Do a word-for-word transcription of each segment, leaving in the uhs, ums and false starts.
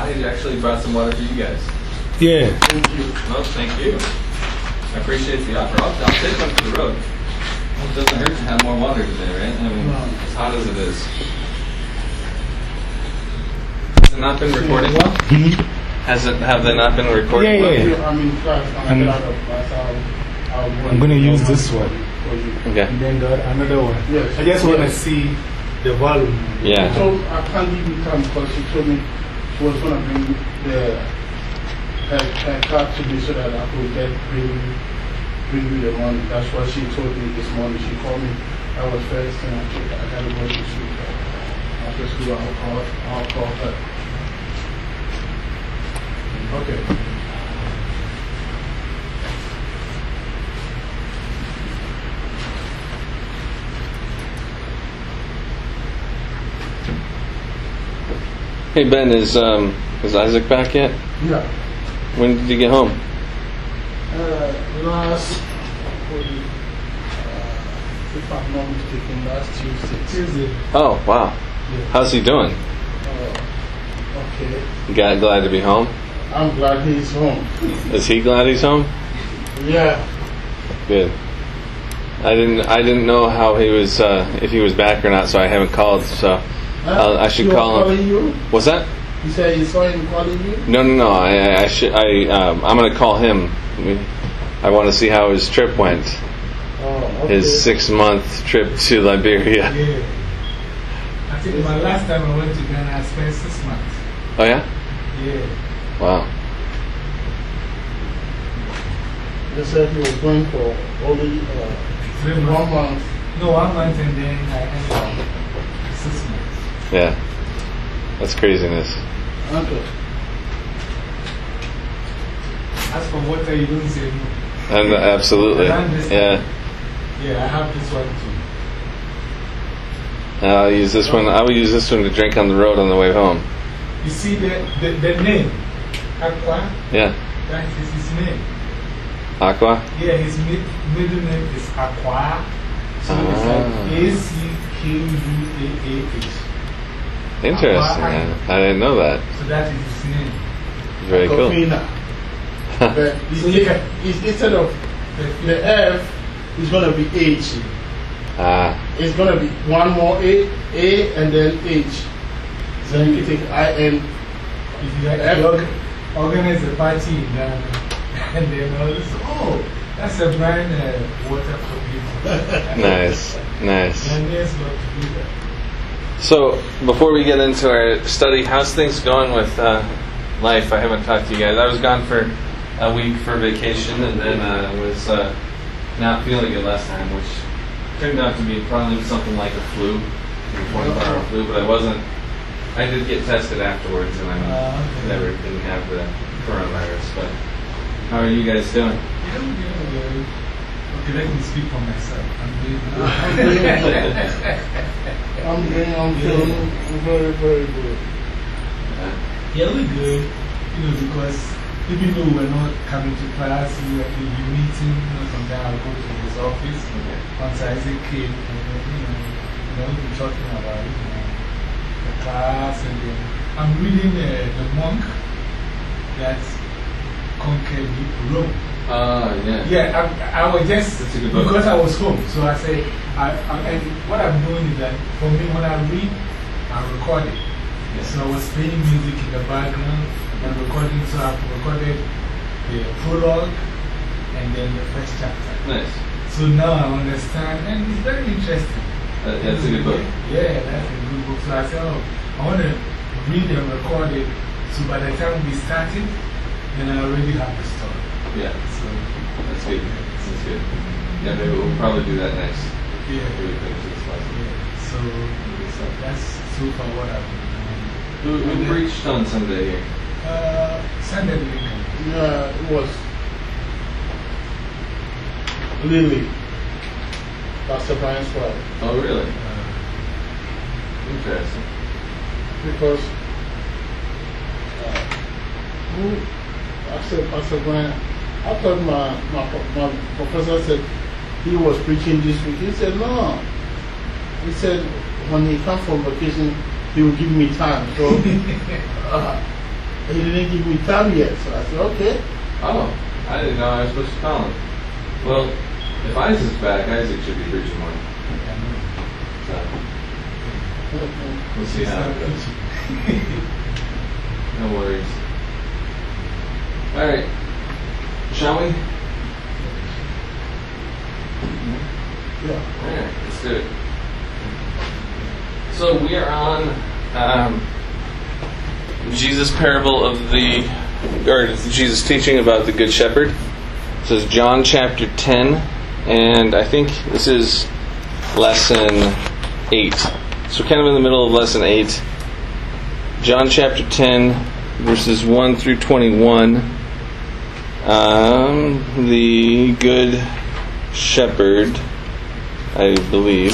he actually brought some water for you guys. Yeah. Thank you. Well, thank you. I appreciate the offer. I'll, I'll take one for the road. Well, it doesn't hurt to have more water today, right? I mean, No. as hot as it is. Has it not been recording well? Mm-hmm. Has it? Have they not been recording Yeah, well? yeah. I'm in class. I'm I'm- out of class. I'll, I'll I'm gonna use this one. For you. Okay. And then the, another one. Yes. I just want to Yes. see the volume. Yeah. So I can't give you time because she told me she was going to bring the her, her card to me so that I could get bring, bring you the money. That's what she told me this morning. She called me. I was first and I said, I got to go to school. After school, I'll call, I'll call her. Okay. Hey Ben, is um is Isaac back yet? Yeah. When did you get home? Uh, last, uh, if I'm not mistaken, last Tuesday. Tuesday. Oh wow. Yeah. How's he doing? Uh, okay. You got glad to be home? I'm glad he's home. Is he glad he's home? Yeah. Good. I didn't I didn't know how he was uh, if he was back or not, so I haven't called. So I'll, I should He was call him. calling you? What's that? He said he saw him calling you? No, no, no. I, I, I should. I um, I'm gonna call him. I want to see how his trip went. Oh, okay. His six month trip to Liberia. Yeah. I think my last time I went to Ghana, I spent six months. Oh yeah. Yeah. Wow. They said he was going for only uh, Three one months. month. No, one month and then I ended up six months. Yeah. That's craziness. Okay. As for water, you don't say no. And absolutely. I understand. Yeah. Yeah, I have this one too. I'll use this one. I will use this one to drink on the road on the way home. You see the, the, the name, Aqua, Yeah. that is his name. Aqua. Yeah, his mid, middle name is Aqua. So it's Ah. like A C Q U A A H. Interesting. Aqua. I, I didn't know that. So that is his name. Very cool. Kofina. But it's, So you can- it's instead of the F, it's going to be H. Ah. It's going to be one more A, A and then H. So you take I N. If you actually org organize a party in Ghana, and then all this, oh, that's a brand uh, water for people. Nice. Nice. Ghanaians love to do that. So, before we get into our study, how's things going with uh, life? I haven't talked to you guys. I was gone for a week for vacation and then uh, was uh, not feeling good last time, which turned out to be probably something like a flu, a twenty-four hour flu, but I wasn't. I did get tested afterwards and I Uh, okay. never didn't have the coronavirus. But how are you guys doing? Yeah, I'm doing good. Okay, let me speak for myself. I'm doing I'm good. doing I'm doing, I'm feeling very, very good. Yeah, we're good. You know, because even though we're not coming to class, we are in the meeting. You know, sometimes I'll go to his office. Once Isaac came, and then, you know, you know, we'll be talking about you know, the class. And then I'm reading uh, The Monk that conquered Rome. Ah, yeah. Yeah, I, I was just, That's a good book. because I was home, so I say, I, I, and what I'm doing is that for me, when I read, I record it. Yeah. So I was playing music in the background and recording, so I've recorded the prologue and then the first chapter. Nice. So now I understand, and it's very interesting. That, that's a good book. Yeah, that's a good book. So I said, oh, I want to read and record it, so by the time we start it, then I already have the story. Yeah. So, That's good. That's good. Yeah, maybe we'll probably do that next. yeah. After we finish this lesson. Yeah, so that's so far what I've been Who, who preached on Sunday here? doing. Uh, Sunday Lincoln. Yeah, it was Lily, Pastor Brian's wife. Oh, really? Uh, Interesting. Because uh, who, I said, Pastor Brian, I thought my, my, my professor said he was preaching this week. He said, no. He said, when he comes from vacation, he will give me time. So uh, He didn't give me time yet, so I said, okay. Oh, I didn't know I was supposed to call him. Well, if Isaac's back, Isaac should be preaching more. So, we'll see how it goes. No worries. Alright. Shall we? Yeah. Alright, let's do it. So we are on um, Jesus' parable of the, or Jesus' teaching about the Good Shepherd. This is John chapter ten, and I think this is lesson eight. So kind of in the middle of lesson eight. John chapter ten, verses one through twenty-one. Um, the Good Shepherd, I believe.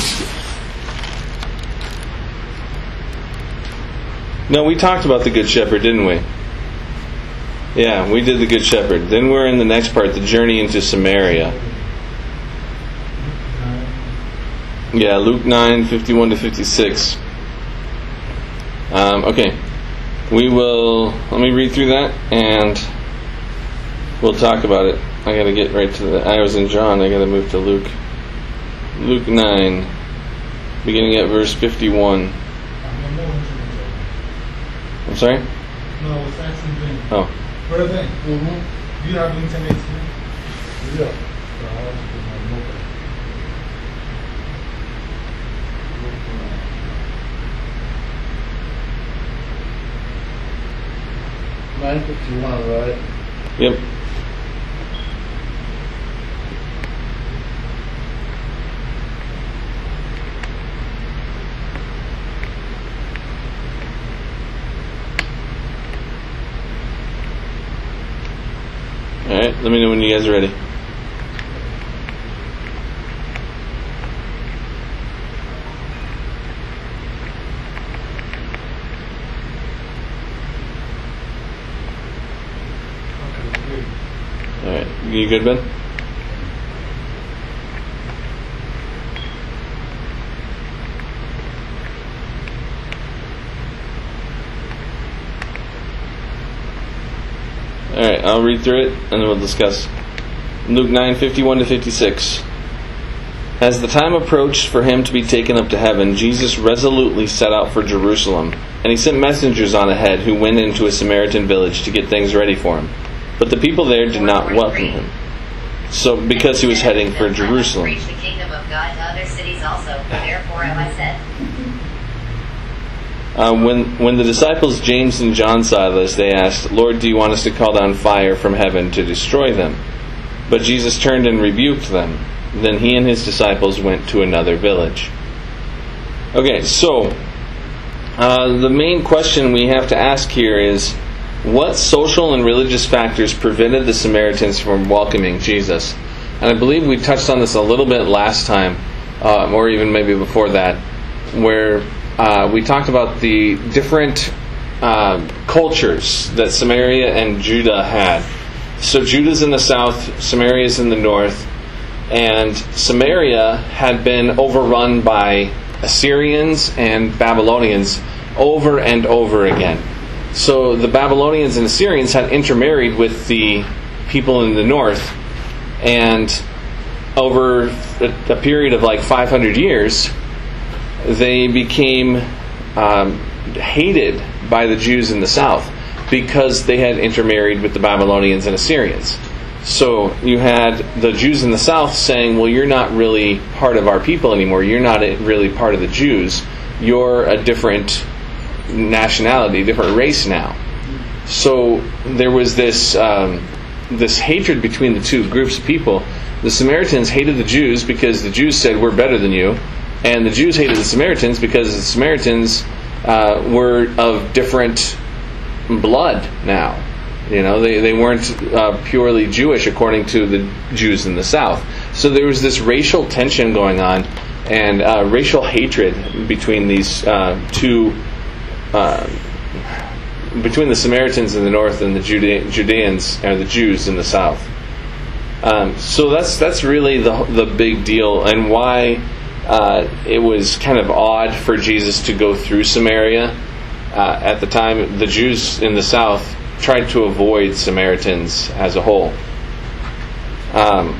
No, we talked about the Good Shepherd, didn't we? Yeah, we did the Good Shepherd. Then we're in the next part, the journey into Samaria. Yeah, Luke nine, fifty-one to fifty-six. Um, okay. We will, let me read through that and we'll talk about it. I gotta get right to the, I was in John, I gotta move to Luke. Luke nine, beginning at verse fifty-one. I'm sorry? No, I was asking Ben. Oh. Brother Ben, Mm-hmm. do you have internet here? Yeah. So I have to put my mobile. nine fifty-one, right? Yep. Alright, let me know when you guys are ready. Alright, you good, Ben? Alright, I'll read through it and then we'll discuss. Luke nine, fifty-one to fifty-six. As the time approached for him to be taken up to heaven, Jesus resolutely set out for Jerusalem, and he sent messengers on ahead who went into a Samaritan village to get things ready for him. But the people there did not welcome him, so because he was heading for Jerusalem. Preach the kingdom of God to other cities also. Therefore have I said. Uh, when when the disciples James and John saw this, they asked, "Lord, do you want us to call down fire from heaven to destroy them?" But Jesus turned and rebuked them. Then he and his disciples went to another village. Okay, so uh, the main question we have to ask here is, what social and religious factors prevented the Samaritans from welcoming Jesus? And I believe we touched on this a little bit last time, uh, or even maybe before that, where uh, we talked about the different uh, cultures that Samaria and Judah had. So Judah's in the south, Samaria's in the north, and Samaria had been overrun by Assyrians and Babylonians over and over again. So the Babylonians and Assyrians had intermarried with the people in the north, and over a, a period of like five hundred years, they became um, hated by the Jews in the south because they had intermarried with the Babylonians and Assyrians. So you had the Jews in the south saying, well, you're not really part of our people anymore. You're not really part of the Jews. You're a different nationality, different race now. So there was this um, this hatred between the two groups of people. The Samaritans hated the Jews because the Jews said, we're better than you. And the Jews hated the Samaritans because the Samaritans uh, were of different blood now. You know, they, they weren't uh, purely Jewish according to the Jews in the south. So there was this racial tension going on and uh, racial hatred between these uh, two, uh, between the Samaritans in the north and the Jude- Judeans, or the Jews in the south. Um, so that's that's really the the big deal, and why uh, it was kind of odd for Jesus to go through Samaria. Uh, at the time, the Jews in the south tried to avoid Samaritans as a whole. Um,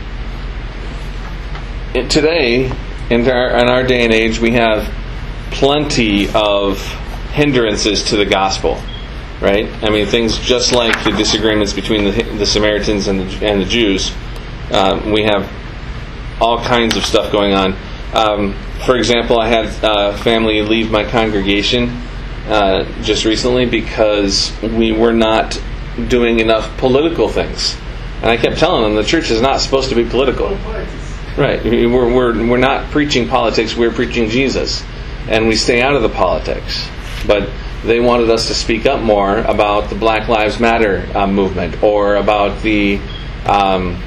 it, today, in our, in our day and age, we have plenty of hindrances to the gospel, right? I mean, things just like the disagreements between the, the Samaritans and the, and the Jews. Uh, we have all kinds of stuff going on. Um, for example, I had a family leave my congregation uh, just recently because we were not doing enough political things. And I kept telling them the church is not supposed to be political. Right. We're, we're, we're not preaching politics, we're preaching Jesus. And we stay out of the politics. But they wanted us to speak up more about the Black Lives Matter uh, movement, or about the... Um,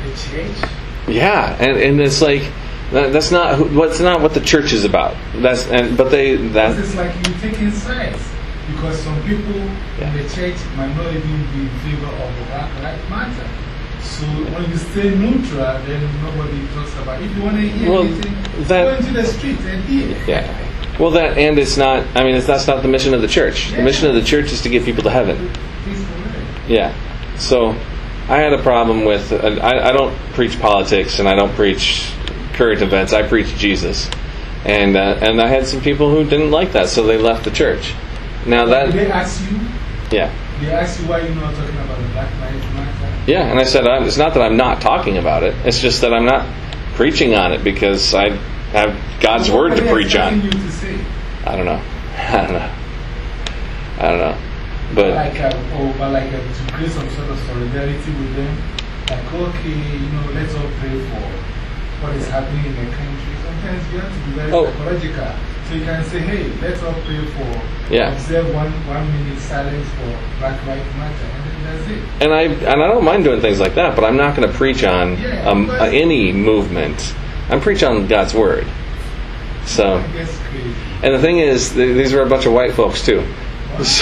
yeah, and, and it's like, that, that's not what's not what the church is about. That's and but they that it's like you taking sides, because some people yeah. in the church might not even be in favor of the Black Lives Matter. So when you stay neutral, then nobody talks about it. If you want to hear well, anything, that, go into the streets and hear. Yeah. Well, that and it's not. I mean, it's, that's not the mission of the church. Yeah. The mission of the church is to get people to heaven. Yeah. So I had a problem with. Uh, I, I don't preach politics and I don't preach current events. I preach Jesus, and uh, and I had some people who didn't like that, so they left the church. Now that did they ask you? Yeah. They ask you why you're not talking about the Black Lives Matter? Yeah, and I said I'm, it's not that I'm not talking about it. It's just that I'm not preaching on it because I have God's well, word to preach on. You to say? I don't know. I don't know. I don't know. But like, uh, oh, but like uh, to create some sort of solidarity with them, like okay, you know, let's all pray for what is happening in the country. Sometimes you have to be very oh. psychological. So you can say, hey, let's all pray for, yeah. observe one, one minute silence for Black Lives Matter, and then that's it. And I, and I don't mind doing things like that, but I'm not going to preach on yeah, um, uh, any movement. I'm preaching on God's Word. So, that's crazy. And the thing is, th- these are a bunch of white folks too. So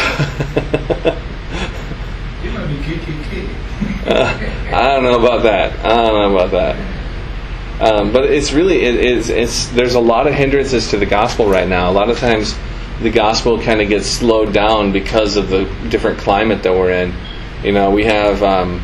you might be K K K. uh, I don't know about that. I don't know about that. Um, but it's really, it, it's, it's, there's a lot of hindrances to the gospel right now. A lot of times the gospel kind of gets slowed down because of the different climate that we're in. You know, we have um,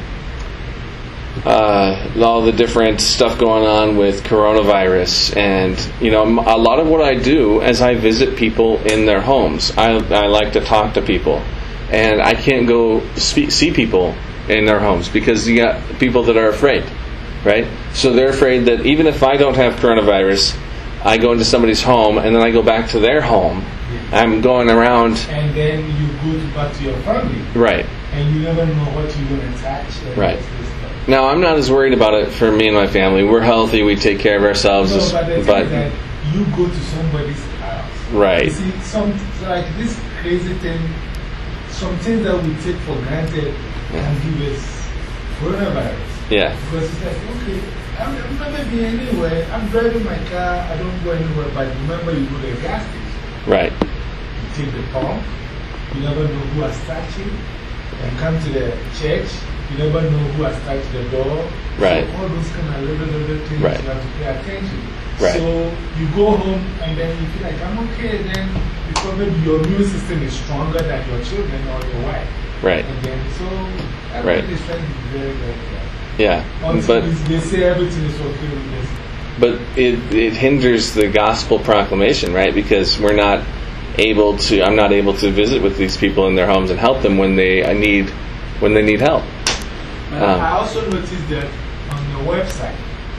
uh, all the different stuff going on with coronavirus. And, you know, a lot of what I do as I visit people in their homes, I, I like to talk to people. And I can't go speak, see people in their homes because you got people that are afraid. Right? So they're afraid that even if I don't have coronavirus, I go into somebody's home and then I go back to their home. Yes. I'm going around. And then you go to back to your family. Right. And you never know what you're going to touch. Right. Now, I'm not as worried about it for me and my family. We're healthy. We take care of ourselves. No, but the but thing is that you go to somebody's house. Right. You see, some, like this crazy thing, some things that we take for granted can give us coronavirus. Yeah. Because it's like, okay, I'm, I'm never being anywhere. I'm driving my car. I don't go anywhere. But remember, you go to the gas station. Right. You take the pump. You never know who has touched you. You come to the church. You never know who has touched the door. Right. So all those kind of little, little things right. you have to pay attention. Right. So you go home and then you feel like, I'm okay. Then because maybe your immune system is stronger than your children or your wife. Right. And then so everything is trying to be very, very good. Yeah, Until but they say everything is okay with this. But it it hinders the gospel proclamation, right? Because we're not able to. I'm not able to visit with these people in their homes and help them when they need when they need help. Um, I also noticed that on your website,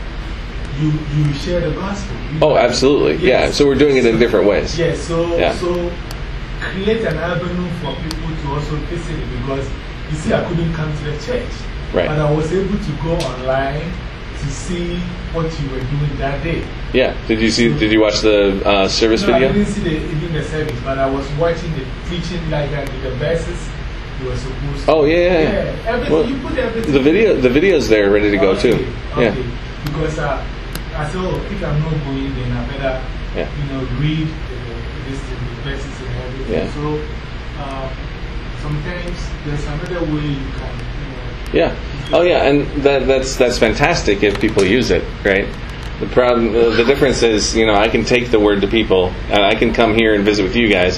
you you share the gospel. You oh, absolutely, yes. Yeah. So we're doing it in different ways. Yeah. So yeah. so create an avenue for people to also visit it, because you see, I couldn't come to the church. Right. But I was able to go online to see what you were doing that day. Yeah. Did you see? Did you watch the uh, service no, video? I didn't see the, even the service, but I was watching the preaching, like that, the verses you were supposed to. Oh yeah, yeah. Yeah. Everything, well, you put everything. The video, the video's there, ready to go okay, too. Okay. Yeah. Because uh, I said, oh, if I'm not going, then I better, yeah. you know, read the, this, the verses and everything. Yeah. So uh, sometimes there's another way you can. Yeah. Oh, yeah, and that, that's that's fantastic if people use it, right? The problem, uh, the difference is, you know, I can take the word to people, and I can come here and visit with you guys,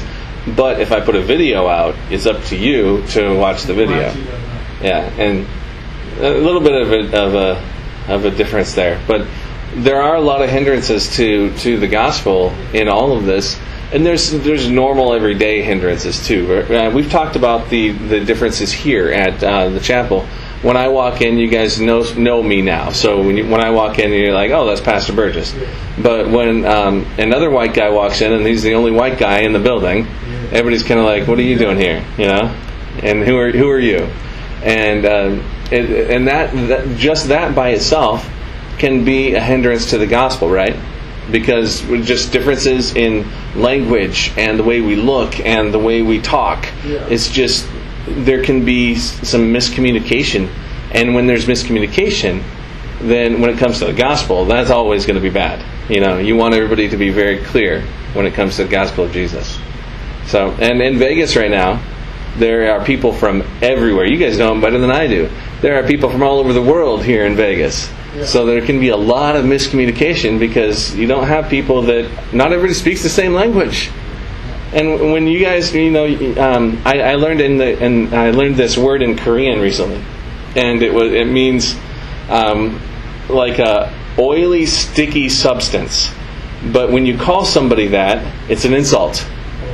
But if I put a video out, it's up to you to watch the video. Watch it or not. Yeah, and a little bit of a of a of a difference there, but there are a lot of hindrances to, to the gospel in all of this, and there's there's normal everyday hindrances too. Uh, we've talked about the, the differences here at uh, the chapel. When I walk in, you guys know know me now. So when you, when I walk in, you're like, oh, that's Pastor Burgess. But when um, another white guy walks in, and he's the only white guy in the building, everybody's kind of like, what are you doing here? You know, and who are who are you? And um, it, and that, that just that by itself can be a hindrance to the gospel, right? Because just differences in language and the way we look and the way we talk, Yeah. it's just there can be some miscommunication, and when there's miscommunication, then when it comes to the gospel, that's always going to be bad. You know, you want everybody to be very clear when it comes to the gospel of Jesus. So, and in Vegas right now, there are people from everywhere. You guys know them better than I do. There are people from all over the world here in Vegas. Yeah. So there can be a lot of miscommunication because you don't have people that, not everybody speaks the same language. And when you guys, you know, um, I, I learned in the, and I learned this word in Korean recently, and it was it means um, like a oily, sticky substance. But when you call somebody that, it's an insult.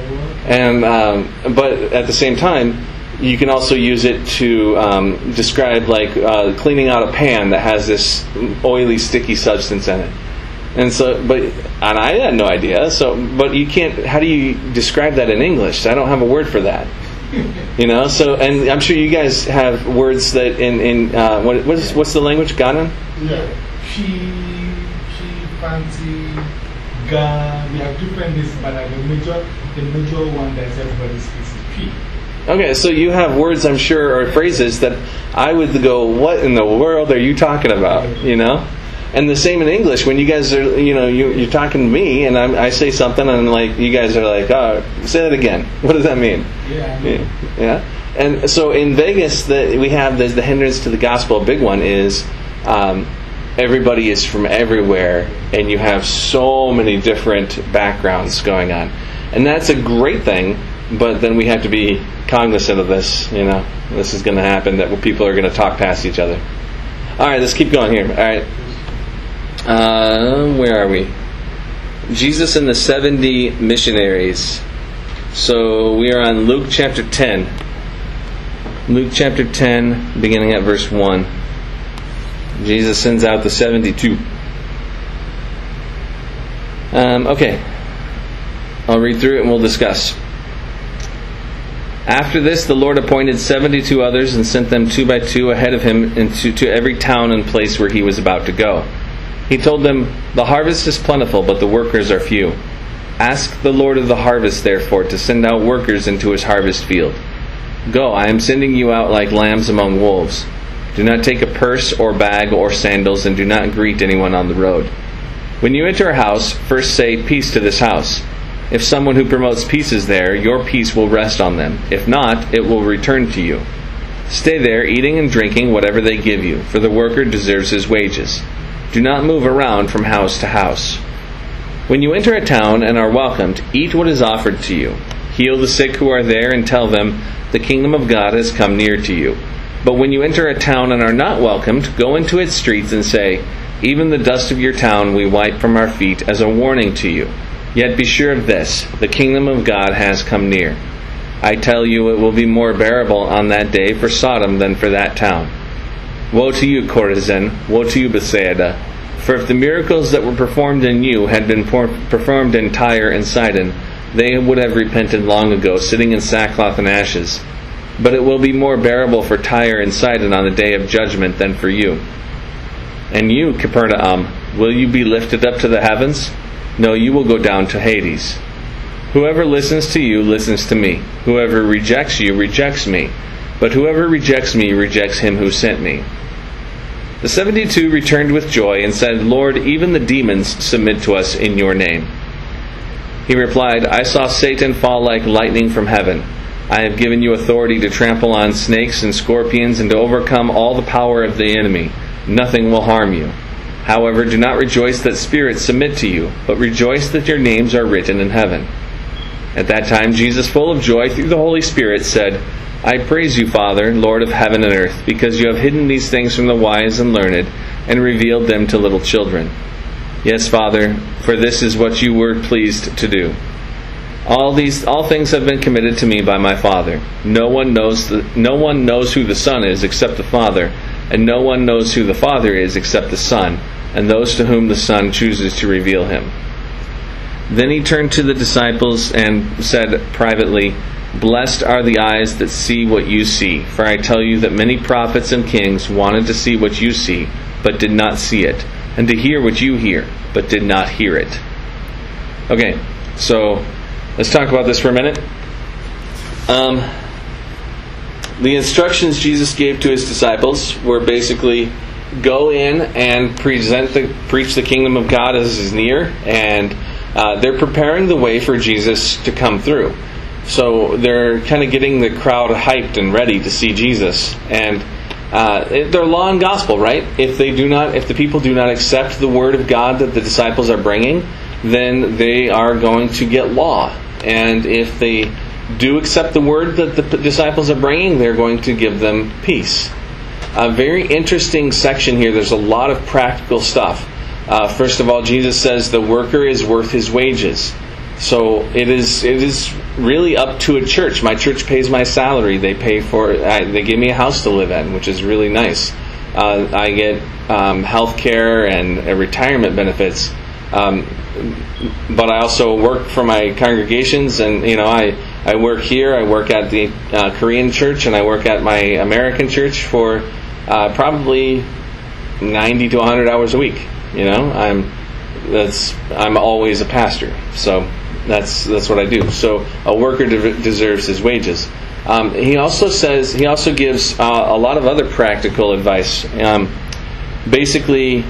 And um, but at the same time, you can also use it to um, describe like uh, cleaning out a pan that has this oily, sticky substance in it. And so, but and I had no idea. So, but you can't. How do you describe that in English? I don't have a word for that. You know. So, and I'm sure you guys have words that in in uh, what what is what's the language? Ganan? Yeah. Chi, chi, fancy, ga. We have different names, but like the major, the major one that everybody speaks is P. Okay, so you have words, I'm sure, or phrases that I would go, what in the world are you talking about? You know? And the same in English. When you guys are, you know, you, you're talking to me, and I'm, I say something, and like you guys are like, oh, say that again. What does that mean? Yeah. I mean, Yeah. yeah? And so in Vegas, the, we have the, the hindrance to the gospel. A big one is um, everybody is from everywhere, and you have so many different backgrounds going on. And that's a great thing, but then we have to be cognizant of this. You know, this is going to happen, that people are going to talk past each other. All right, let's keep going here. All right. Uh, where are we? Jesus and the seventy missionaries. So we are on Luke chapter ten. Luke chapter ten, beginning at verse one. Jesus sends out the seventy-two. Um, okay. I'll read through it and we'll discuss. After this, the Lord appointed seventy-two others and sent them two by two ahead of him into to every town and place where he was about to go. He told them, "The harvest is plentiful, but the workers are few. Ask the Lord of the harvest, therefore, to send out workers into his harvest field. Go, I am sending you out like lambs among wolves. Do not take a purse or bag or sandals, and do not greet anyone on the road. When you enter a house, first say, 'Peace to this house.' If someone who promotes peace is there, your peace will rest on them. If not, it will return to you. Stay there, eating and drinking whatever they give you, for the worker deserves his wages. Do not move around from house to house. When you enter a town and are welcomed, eat what is offered to you. Heal the sick who are there and tell them, 'The kingdom of God has come near to you.' But when you enter a town and are not welcomed, go into its streets and say, 'Even the dust of your town we wipe from our feet as a warning to you. Yet be sure of this, the kingdom of God has come near. I tell you, it will be more bearable on that day for Sodom than for that town. Woe to you, Chorazin! Woe to you, Bethsaida! For if the miracles that were performed in you had been performed in Tyre and Sidon, they would have repented long ago, sitting in sackcloth and ashes. But it will be more bearable for Tyre and Sidon on the day of judgment than for you. And you, Capernaum, will you be lifted up to the heavens? No, you will go down to Hades. Whoever listens to you listens to me. Whoever rejects you rejects me. But whoever rejects me rejects him who sent me." The seventy-two returned with joy and said, "Lord, even the demons submit to us in your name." He replied, "I saw Satan fall like lightning from heaven. I have given you authority to trample on snakes and scorpions and to overcome all the power of the enemy. Nothing will harm you. However, do not rejoice that spirits submit to you, but rejoice that your names are written in heaven." At that time, Jesus, full of joy through the Holy Spirit, said, I praise you, Father, Lord of heaven and earth, because you have hidden these things from the wise and learned, and revealed them to little children. Yes, Father, for this is what you were pleased to do. All these, all things have been committed to me by my Father. No one knows the, no one knows who the Son is except the Father, and no one knows who the Father is except the Son, and those to whom the Son chooses to reveal him. Then he turned to the disciples and said privately, Blessed are the eyes that see what you see, for I tell you that many prophets and kings wanted to see what you see, but did not see it, and to hear what you hear, but did not hear it. Okay, so let's talk about this for a minute. Um, the instructions Jesus gave to his disciples were basically, go in and present the, preach the kingdom of God as is near, and uh, they're preparing the way for Jesus to come through. So they're kind of getting the crowd hyped and ready to see Jesus, and uh, they're law and gospel, right? If they do not, if the people do not accept the word of God that the disciples are bringing, then they are going to get law. And if they do accept the word that the disciples are bringing, they're going to give them peace. A very interesting section here. There's a lot of practical stuff. Uh, first of all, Jesus says the worker is worth his wages. So it is it is really up to a church. My church pays my salary. They pay for I, they give me a house to live in, which is really nice. Uh, I get um, health care and uh, retirement benefits. Um, but I also work for my congregations, and you know I, I work here. I work at the uh, Korean church, and I work at my American church for uh, probably ninety to one hundred hours a week. You know, I'm that's I'm always a pastor, so that's that's what I do. So a worker de- deserves his wages. Um, he also says he also gives uh, a lot of other practical advice. Um, basically,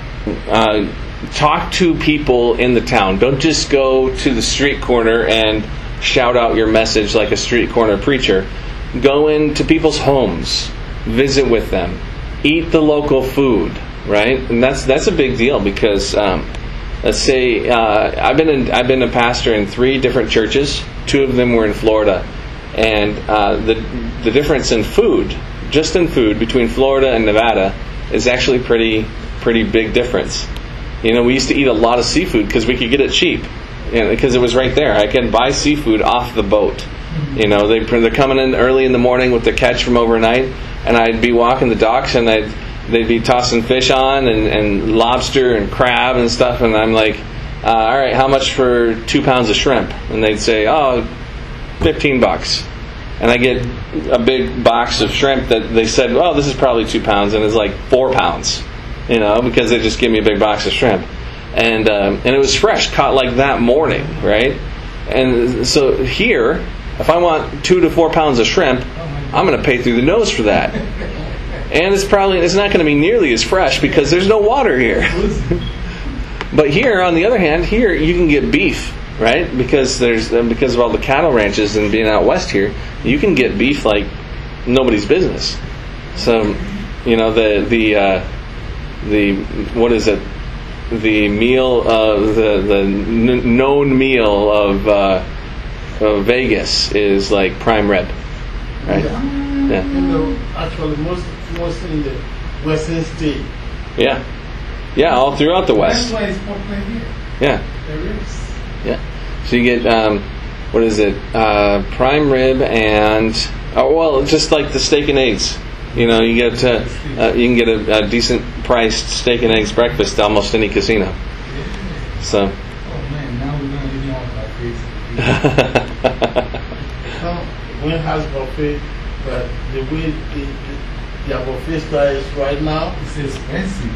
uh, talk to people in the town. Don't just go to the street corner and shout out your message like a street corner preacher. Go into people's homes, visit with them, eat the local food. Right, and that's that's a big deal because um, let's say uh, I've been in, I've been a pastor in three different churches. Two of them were in Florida, and uh, the the difference in food, just in food, between Florida and Nevada is actually pretty pretty big difference. You know, we used to eat a lot of seafood because we could get it cheap, you know, because it was right there. I can buy seafood off the boat. You know, they they're coming in early in the morning with the catch from overnight, and I'd be walking the docks and I'd. They'd be tossing fish on and, and lobster and crab and stuff, and I'm like, uh, all right, how much for two pounds of shrimp? And they'd say, oh, fifteen bucks. And I get a big box of shrimp that they said, oh, this is probably two pounds, and it's like four pounds, you know, because they just give me a big box of shrimp. And um, and it was fresh, caught like that morning, right? And so here, if I want two to four pounds of shrimp, I'm going to pay through the nose for that. And it's probably it's not going to be nearly as fresh because there's no water here. But here, on the other hand, here you can get beef, right? Because there's because of all the cattle ranches and being out west here, you can get beef like nobody's business. So, you know, the the uh, the what is it? The meal, uh, the the n- known meal of, uh, of Vegas is like prime rib, right? Yeah. Yeah. You know, actually, most mostly in the western state. Yeah, yeah, all throughout the West. That's why it's popular here. Yeah, There is. yeah. So you get um, what is it? Uh, prime rib and oh well, just like the steak and eggs. You know, you get uh, uh, you can get a, a decent priced steak and eggs breakfast at almost any casino. So. Oh man, now we're gonna live on our face. Some Wayne has buffet, but the way the, the, their buffet style is right now, It's expensive.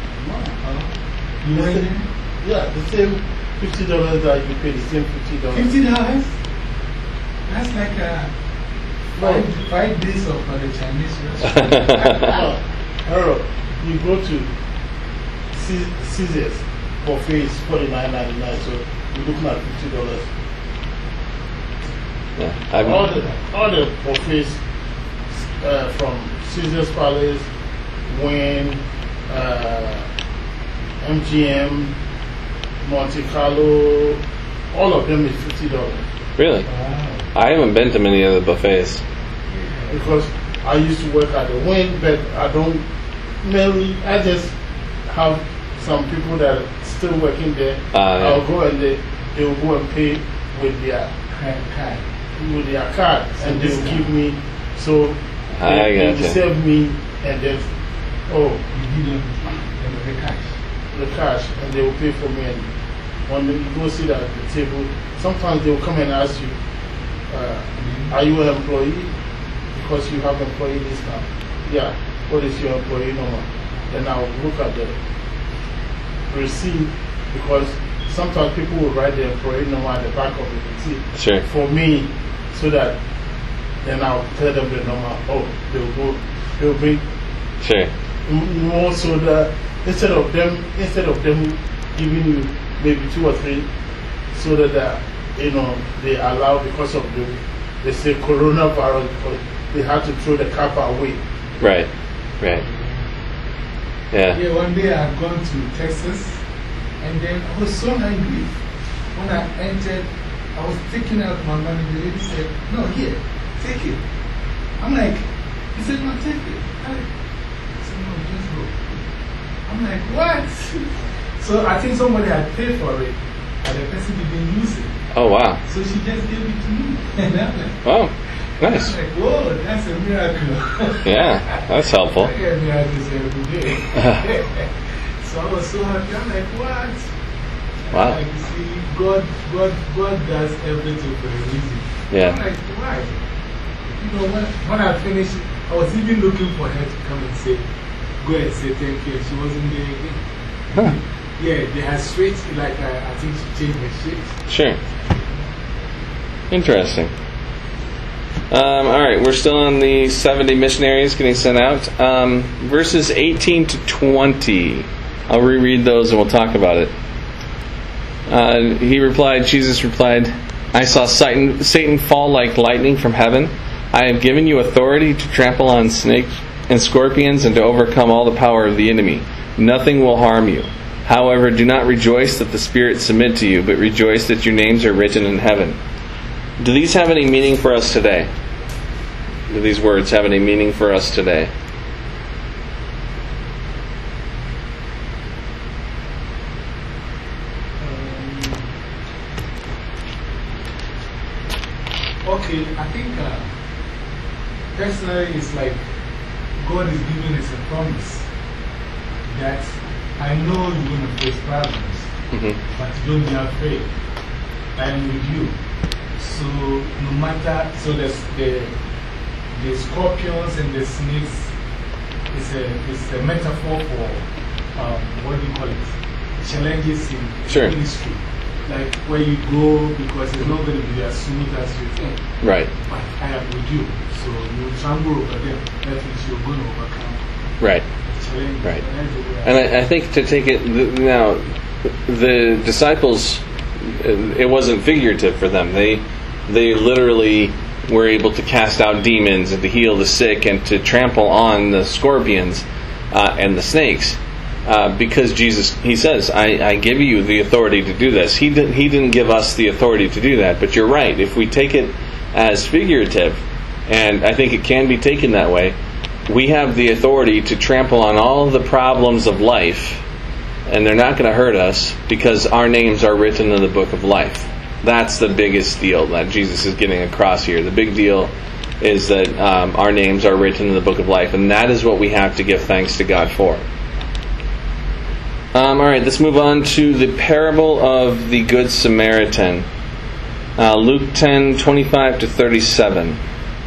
uh, You the went same- there? yeah, the same fifty dollars that you pay, the same fifty dollars. Fifty dollars? That's like a No, five, five days of uh, the Chinese restaurant. no, Harold, you go to C- Caesars buffet is forty nine ninety nine, so you're looking at fifty dollars. Yeah, I've, All the all the buffets uh, from Caesars Palace, Wayne, uh, M G M, Monte Carlo, all of them is fifty dollars. Really? Wow. I haven't been to many of the buffets. Because I used to work at the Wing, but I don't mainly, I just have some people that are still working there. Uh, yeah. I'll go and they, they will go and pay with their Card. with their card, So and they will discount. give me, so I they, they gotcha. serve me, and then, oh, You give them the, the cash. the cash, and they will pay for me. And when you go sit at the table, sometimes they will come and ask you, uh, are you an employee? Because you have employee discount. Yeah, what is your employee number? Then I'll look at the receipt, because sometimes people will write the employee number at the back of the receipt Sure. for me, so that then I'll tell them the number. Oh, they'll go, they'll bring Sure. m- more, so that instead of them, instead of them giving you maybe two or three, so that uh, you know they allow, because of the they say coronavirus, because they had to throw the cap away. Right. Right. Yeah. Yeah, one day I had gone to Texas, and then I was so angry. When I entered, I was taking out my money. The lady said, no, here, take it. I'm like, he said, no, take it. I said, no, just go. I'm like, what? So I think somebody had paid for it, but the person didn't use it. Oh, wow. So she just gave it to me. And I'm like, Oh, nice. I'm like, whoa, that's a miracle. Yeah, that's helpful. I get miracles every day. So I was so happy. I'm like, what? Wow. Like, you see, God, God, God does everything for a reason. Yeah. I'm like, why? You know, when, when I finished, I was even looking for her to come and say, go and say thank you. And she wasn't there again. Huh. Yeah, they had switched, like, I, I think she changed her shift. Sure. Interesting. Um, all right, we're still on the seventy missionaries getting sent out. Um, verses eighteen to twenty. I'll reread those and we'll talk about it. Uh, he replied, Jesus replied, I saw Satan, Satan fall like lightning from heaven. I have given you authority to trample on snakes and scorpions and to overcome all the power of the enemy. Nothing will harm you. However, do not rejoice that the spirits submit to you, but rejoice that your names are written in heaven. Do these have any meaning for us today? Do these words have any meaning for us today? Okay, I think uh, personally it's like God is giving us a promise that I know you're going to face problems, Mm-hmm. but don't be afraid. I am with you. So no matter, so there's the, the scorpions and the snakes is a, is a metaphor for, um, what do you call it? Challenges in Sure. ministry. Like where you go, because it's not going to be as smooth as you think. Right, But I am with you. So you trample over them. That means you're going to overcome right. the challenge. Right. And that's the way I- And I, I think to take it, th- now, the disciples, uh, it wasn't figurative for them. They, they literally were able to cast out demons and to heal the sick and to trample on the scorpions uh, and the snakes. Uh, because Jesus, he says, I, I give you the authority to do this. He, did, he didn't give us the authority to do that. But you're right. If we take it as figurative, and I think it can be taken that way, we have the authority to trample on all the problems of life, and they're not going to hurt us because our names are written in the book of life. That's the biggest deal that Jesus is getting across here. The big deal is that um, our names are written in the book of life, and that is what we have to give thanks to God for. Um, all right, let's move on to the parable of the Good Samaritan. Uh, Luke ten, twenty-five to thirty-seven.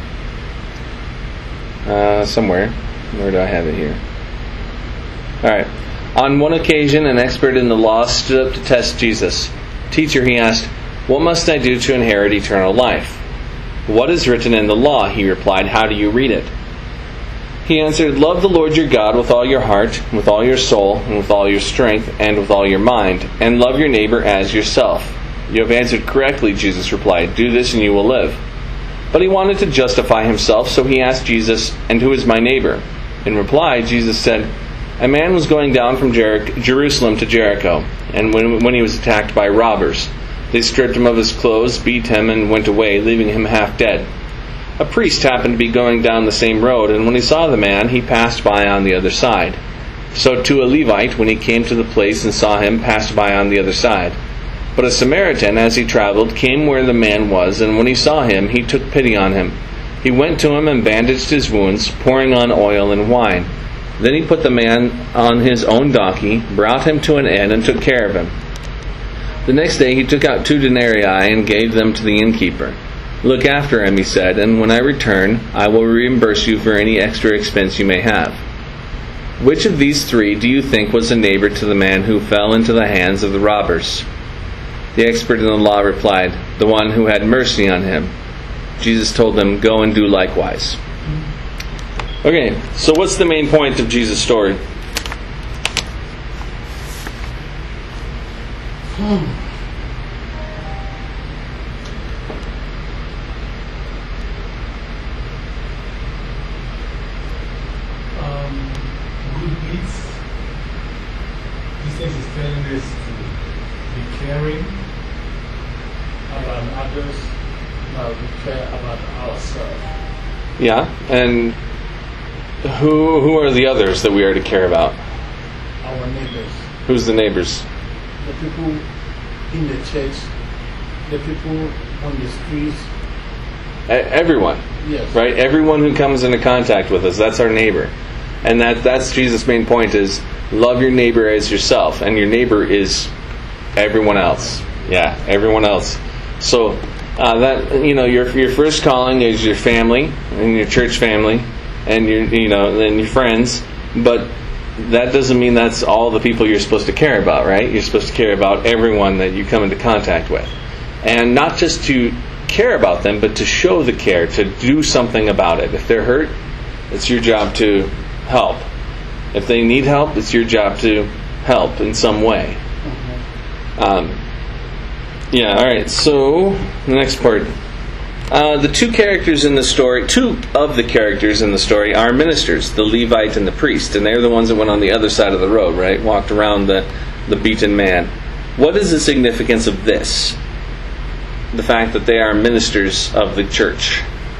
Uh, somewhere. Where do I have it here? All right. On one occasion, an expert in the law stood up to test Jesus. Teacher, he asked, what must I do to inherit eternal life? What is written in the law? He replied, how do you read it? He answered, love the Lord your God with all your heart, with all your soul, and with all your strength, and with all your mind, and love your neighbor as yourself. You have answered correctly, Jesus replied. Do this and you will live. But he wanted to justify himself, so he asked Jesus, and who is my neighbor? In reply, Jesus said, a man was going down from Jer- Jerusalem to Jericho, and when, when he was attacked by robbers, They stripped him of his clothes, beat him, and went away, leaving him half dead. A priest happened to be going down the same road, and when he saw the man, he passed by on the other side. So too a Levite, when he came to the place and saw him, passed by on the other side. But a Samaritan, as he traveled, came where the man was, and when he saw him, he took pity on him. He went to him and bandaged his wounds, pouring on oil and wine. Then he put the man on his own donkey, brought him to an inn, and took care of him. The next day he took out two denarii and gave them to the innkeeper. "Look after him," he said, "and when I return, I will reimburse you for any extra expense you may have." Which of these three do you think was a neighbor to the man who fell into the hands of the robbers? The expert in the law replied, "The one who had mercy on him." Jesus told them, "Go and do likewise." Okay, so what's the main point of Jesus' story? Hmm. Um, good deeds. Jesus is telling us to be caring About others, now we care about ourselves. Yeah, and who who are the others that we are to care about? Our neighbors, Who's the neighbors? the people in the church, the people on the streets. E- Everyone, Yes. right? Everyone who comes into contact with us, that's our neighbor. And that that's Jesus' main point is love your neighbor as yourself. And your neighbor is everyone else. Yeah, everyone else. So uh, that you know, your your first calling is your family and your church family and your you know and your friends, but that doesn't mean that's all the people you're supposed to care about, right? You're supposed to care about everyone that you come into contact with. And not just to care about them, but to show the care, to do something about it. If they're hurt, it's your job to help. If they need help, it's your job to help in some way. Um, yeah, alright, so the next part. Uh, the two characters in the story, two of the characters in the story are ministers, the Levite and the priest, and they're the ones that went on the other side of the road, right? Walked around the, the beaten man. What is the significance of this? The fact that they are ministers of the church.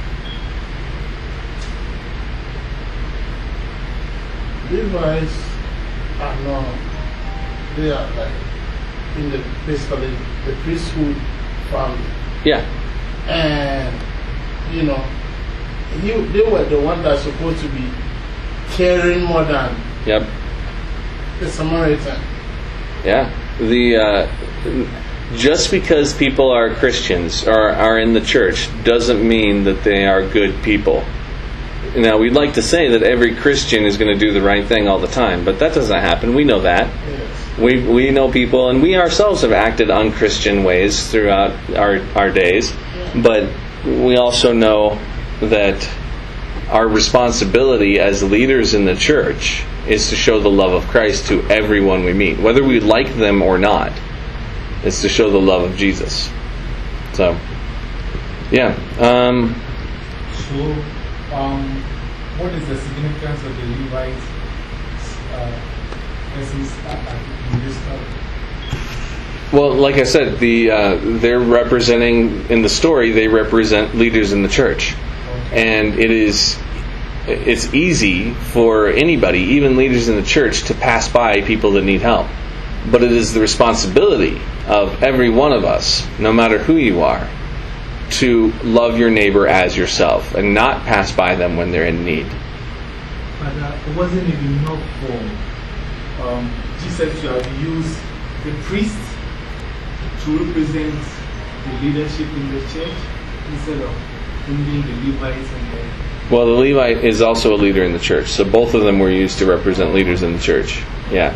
Levites are not, they are like in the basically the priesthood family. Yeah. And you know, you, they were the one that's supposed to be caring more than Yep. the Samaritan. Yeah. The uh, just because people are Christians or are in the church doesn't mean that they are good people. Now, we'd like to say that every Christian is going to do the right thing all the time, but that doesn't happen. We know that. Yes. We we know people, and we ourselves have acted unchristian ways throughout our, our days, but we also know that our responsibility as leaders in the church is to show the love of Christ to everyone we meet, whether we like them or not. It's to show the love of Jesus. So, yeah. Um, So, um, what is the significance of the Levites uh, versus uh, in this story? well, like I said, the uh, they're representing in the story. They represent leaders in the church, and it is it's easy for anybody, even leaders in the church, to pass by people that need help. But it is the responsibility of every one of us, no matter who you are, to love your neighbor as yourself and not pass by them when they're in need. But uh, it wasn't even enough for um, Jesus to have used the priest to represent the leadership in the church instead of bringing the Levites and the... Well, the Levite is also a leader in the church, so both of them were used to represent leaders in the church. Yeah.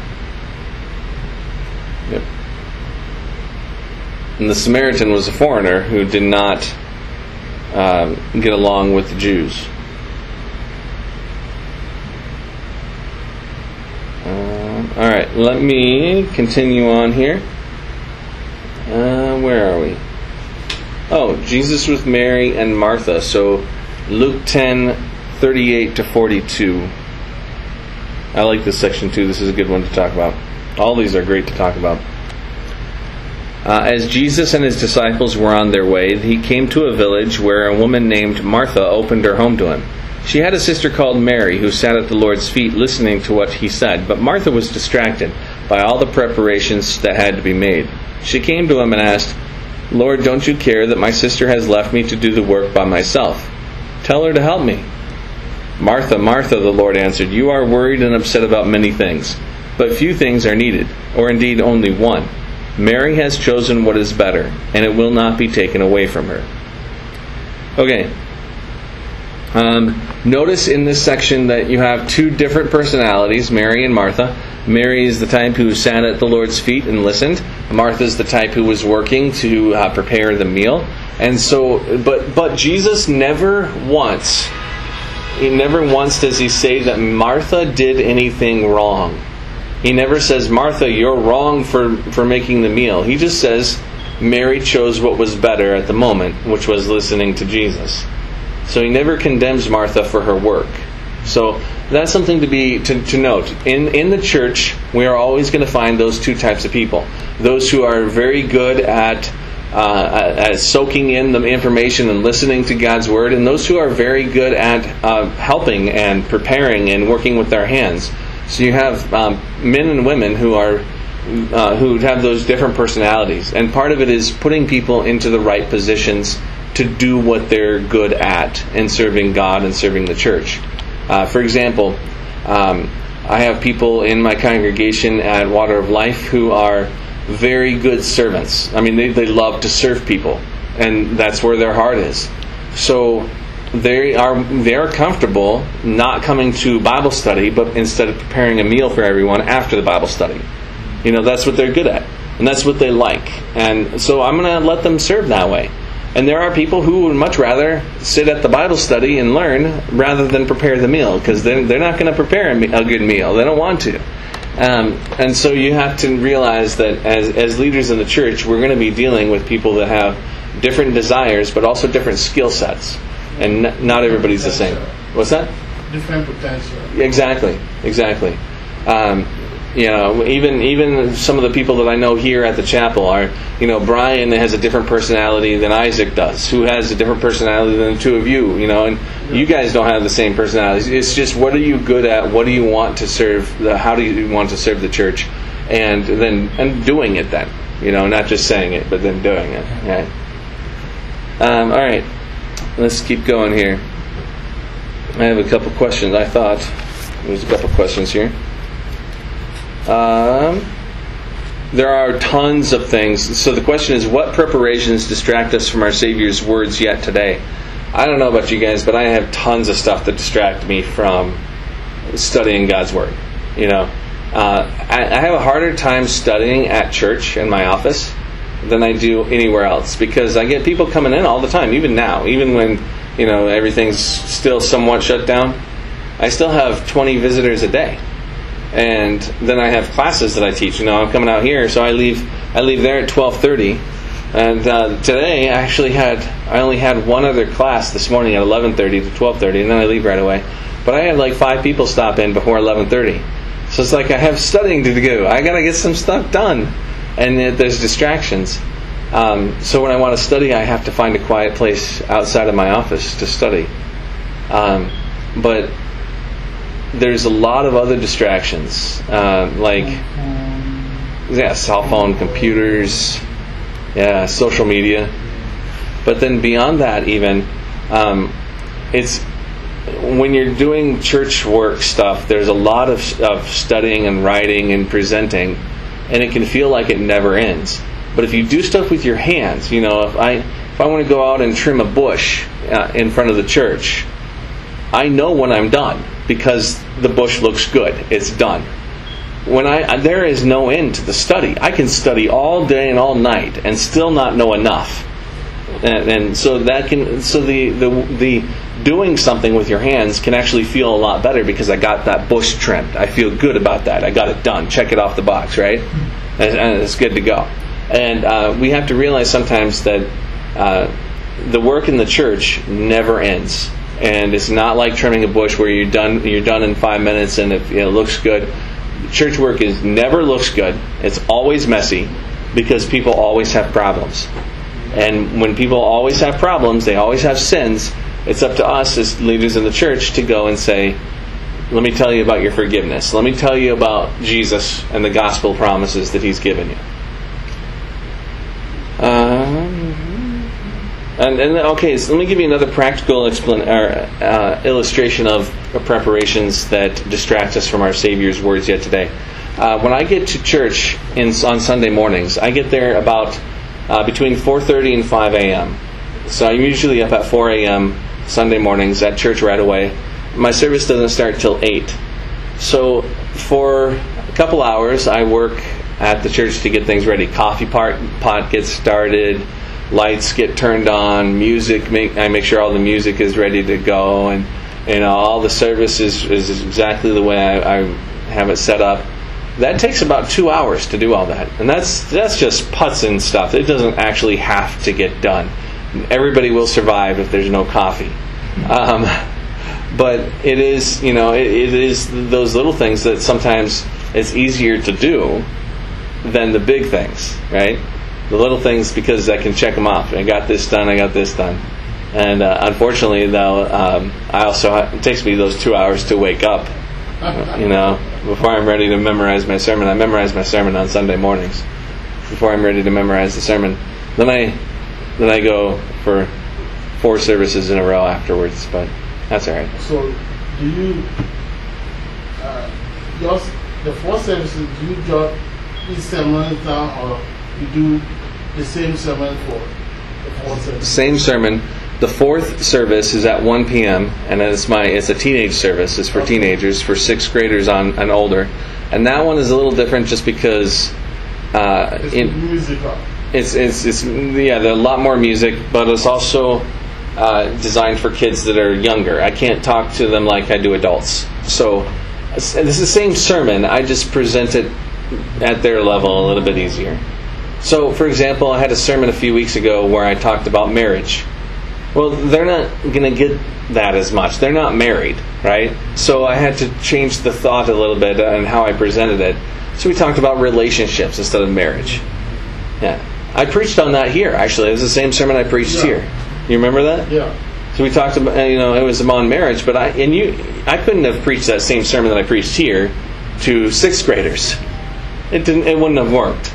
Yep. And the Samaritan was a foreigner who did not uh, get along with the Jews. Uh, all right, let me continue on here. Uh, where are we? Oh, Jesus with Mary and Martha. So Luke ten, thirty-eight to forty-two. I like this section too. This is a good one to talk about. All these are great to talk about. Uh, as Jesus and his disciples were on their way, he came to a village where a woman named Martha opened her home to him. She had a sister called Mary who sat at the Lord's feet listening to what he said, but Martha was distracted by all the preparations that had to be made. She came to him and asked, "Lord, don't you care that my sister has left me to do the work by myself? Tell her to help me." "Martha, Martha," the Lord answered, "you are worried and upset about many things, but few things are needed, or indeed only one. Mary has chosen what is better, and it will not be taken away from her." Okay. Um, notice in this section that you have two different personalities, Mary and Martha. Mary is the type who sat at the Lord's feet and listened. Martha is the type who was working to uh, prepare the meal. And so, but but Jesus never once, he never once does he say that Martha did anything wrong. He never says, "Martha, you're wrong for, for making the meal." He just says, Mary chose what was better at the moment, which was listening to Jesus. So he never condemns Martha for her work. So that's something to be to, to note. In in the church, we are always going to find those two types of people. Those who are very good at uh, at soaking in the information and listening to God's Word, and those who are very good at uh, helping and preparing and working with their hands. So you have um, men and women who are uh, who have those different personalities, and part of it is putting people into the right positions to do what they're good at in serving God and serving the church. Uh, for example, um, I have people in my congregation at Water of Life who are very good servants. I mean, they, they love to serve people, and that's where their heart is. So they are they are comfortable not coming to Bible study, but instead of preparing a meal for everyone after the Bible study. You know, that's what they're good at, and that's what they like. And so I'm going to let them serve that way. And there are people who would much rather sit at the Bible study and learn rather than prepare the meal, because they're, they're not going to prepare a good meal. They don't want to. Um, and so you have to realize that as, as leaders in the church, we're going to be dealing with people that have different desires, but also different skill sets. And n- not everybody's the same. What's that? Different potential. Exactly, exactly. Um, you know, even even some of the people that I know here at the chapel are, you know, Brian has a different personality than Isaac does, who has a different personality than the two of you, you know, and you guys don't have the same personalities. It's just, what are you good at? What do you want to serve? How do you want to serve the church? And then and doing it then, you know, not just saying it, but then doing it. Right? Um, all right, let's keep going here. I have a couple questions. I thought there's a couple questions here. Um, there are tons of things. So the question is, what preparations distract us from our Savior's words yet today? I don't know about you guys, but I have tons of stuff that distract me from studying God's Word. You know, uh, I, I have a harder time studying at church in my office than I do anywhere else, because I get people coming in all the time, even now, even when, you know, everything's still somewhat shut down. I still have twenty visitors a day. And then I have classes that I teach. You know, I'm coming out here, so I leave. I leave there at twelve thirty. And uh, today, I actually had. I only had one other class this morning at eleven thirty to twelve thirty, and then I leave right away. But I had like five people stop in before eleven thirty. So it's like I have studying to do. I gotta get some stuff done, and it, there's distractions. Um, so when I want to study, I have to find a quiet place outside of my office to study. Um, but there's a lot of other distractions, uh, like yeah, cell phone, computers, yeah, social media. But then beyond that, even um, it's when you're doing church work stuff. There's a lot of, of studying and writing and presenting, and it can feel like it never ends. But if you do stuff with your hands, you know, if I if I want to go out and trim a bush uh, in front of the church, I know when I'm done, because the bush looks good. It's done. When I there is no end to the study. I can study all day and all night and still not know enough. And, and so that can so the, the the doing something with your hands can actually feel a lot better, because I got that bush trimmed. I feel good about that. I got it done. Check it off the box, right? And, and it's good to go. And uh, we have to realize sometimes that uh, the work in the church never ends. And it's not like trimming a bush where you're done you're done in five minutes and it, you know, looks good. Church work is never looks good. It's always messy, because people always have problems. And when people always have problems, they always have sins, it's up to us as leaders in the church to go and say, let me tell you about your forgiveness. Let me tell you about Jesus and the gospel promises that He's given you. Um, and, and okay, so let me give you another practical explan- or, uh, illustration of preparations that distract us from our Savior's words yet today. Uh, when I get to church in, on Sunday mornings, I get there about uh, between four thirty and five a.m. So I'm usually up at four a.m. Sunday mornings at church right away. My service doesn't start till eight. So for a couple hours, I work at the church to get things ready. Coffee pot, pot gets started, lights get turned on, music, make, I make sure all the music is ready to go, and you know, all the service is, is exactly the way I, I have it set up. That takes about two hours to do all that. And that's that's just putz and stuff. It doesn't actually have to get done. Everybody will survive if there's no coffee. Um, but it is, you know, it, it is those little things that sometimes it's easier to do than the big things, right? The little things, because I can check them off. I got this done, I got this done. And uh, unfortunately, though, um, I also have, it takes me those two hours to wake up. You know, before I'm ready to memorize my sermon. I memorize my sermon on Sunday mornings. Before I'm ready to memorize the sermon, then I then I go for four services in a row afterwards. But that's all right. So, do you uh, just the four services? Do you jot these sermons down, or you do the same sermon for the four services? Same sermon. The fourth service is at one p.m. and it's my it's a teenage service. It's for okay. teenagers, for sixth graders on and older, and that one is a little different just because uh, it's in, musical. It's it's it's yeah, there's a lot more music, but it's also uh, designed for kids that are younger. I can't talk to them like I do adults. So this is the same sermon. I just present it at their level a little bit easier. So, for example, I had a sermon a few weeks ago where I talked about marriage. Well, they're not going to get that as much. They're not married, right? So I had to change the thought a little bit on how I presented it. So we talked about relationships instead of marriage. Yeah, I preached on that here. Actually, it was the same sermon I preached yeah. here. You remember that? Yeah. So we talked about, you know, it was on marriage, but I and you, I couldn't have preached that same sermon that I preached here to sixth graders. It didn't. It wouldn't have worked.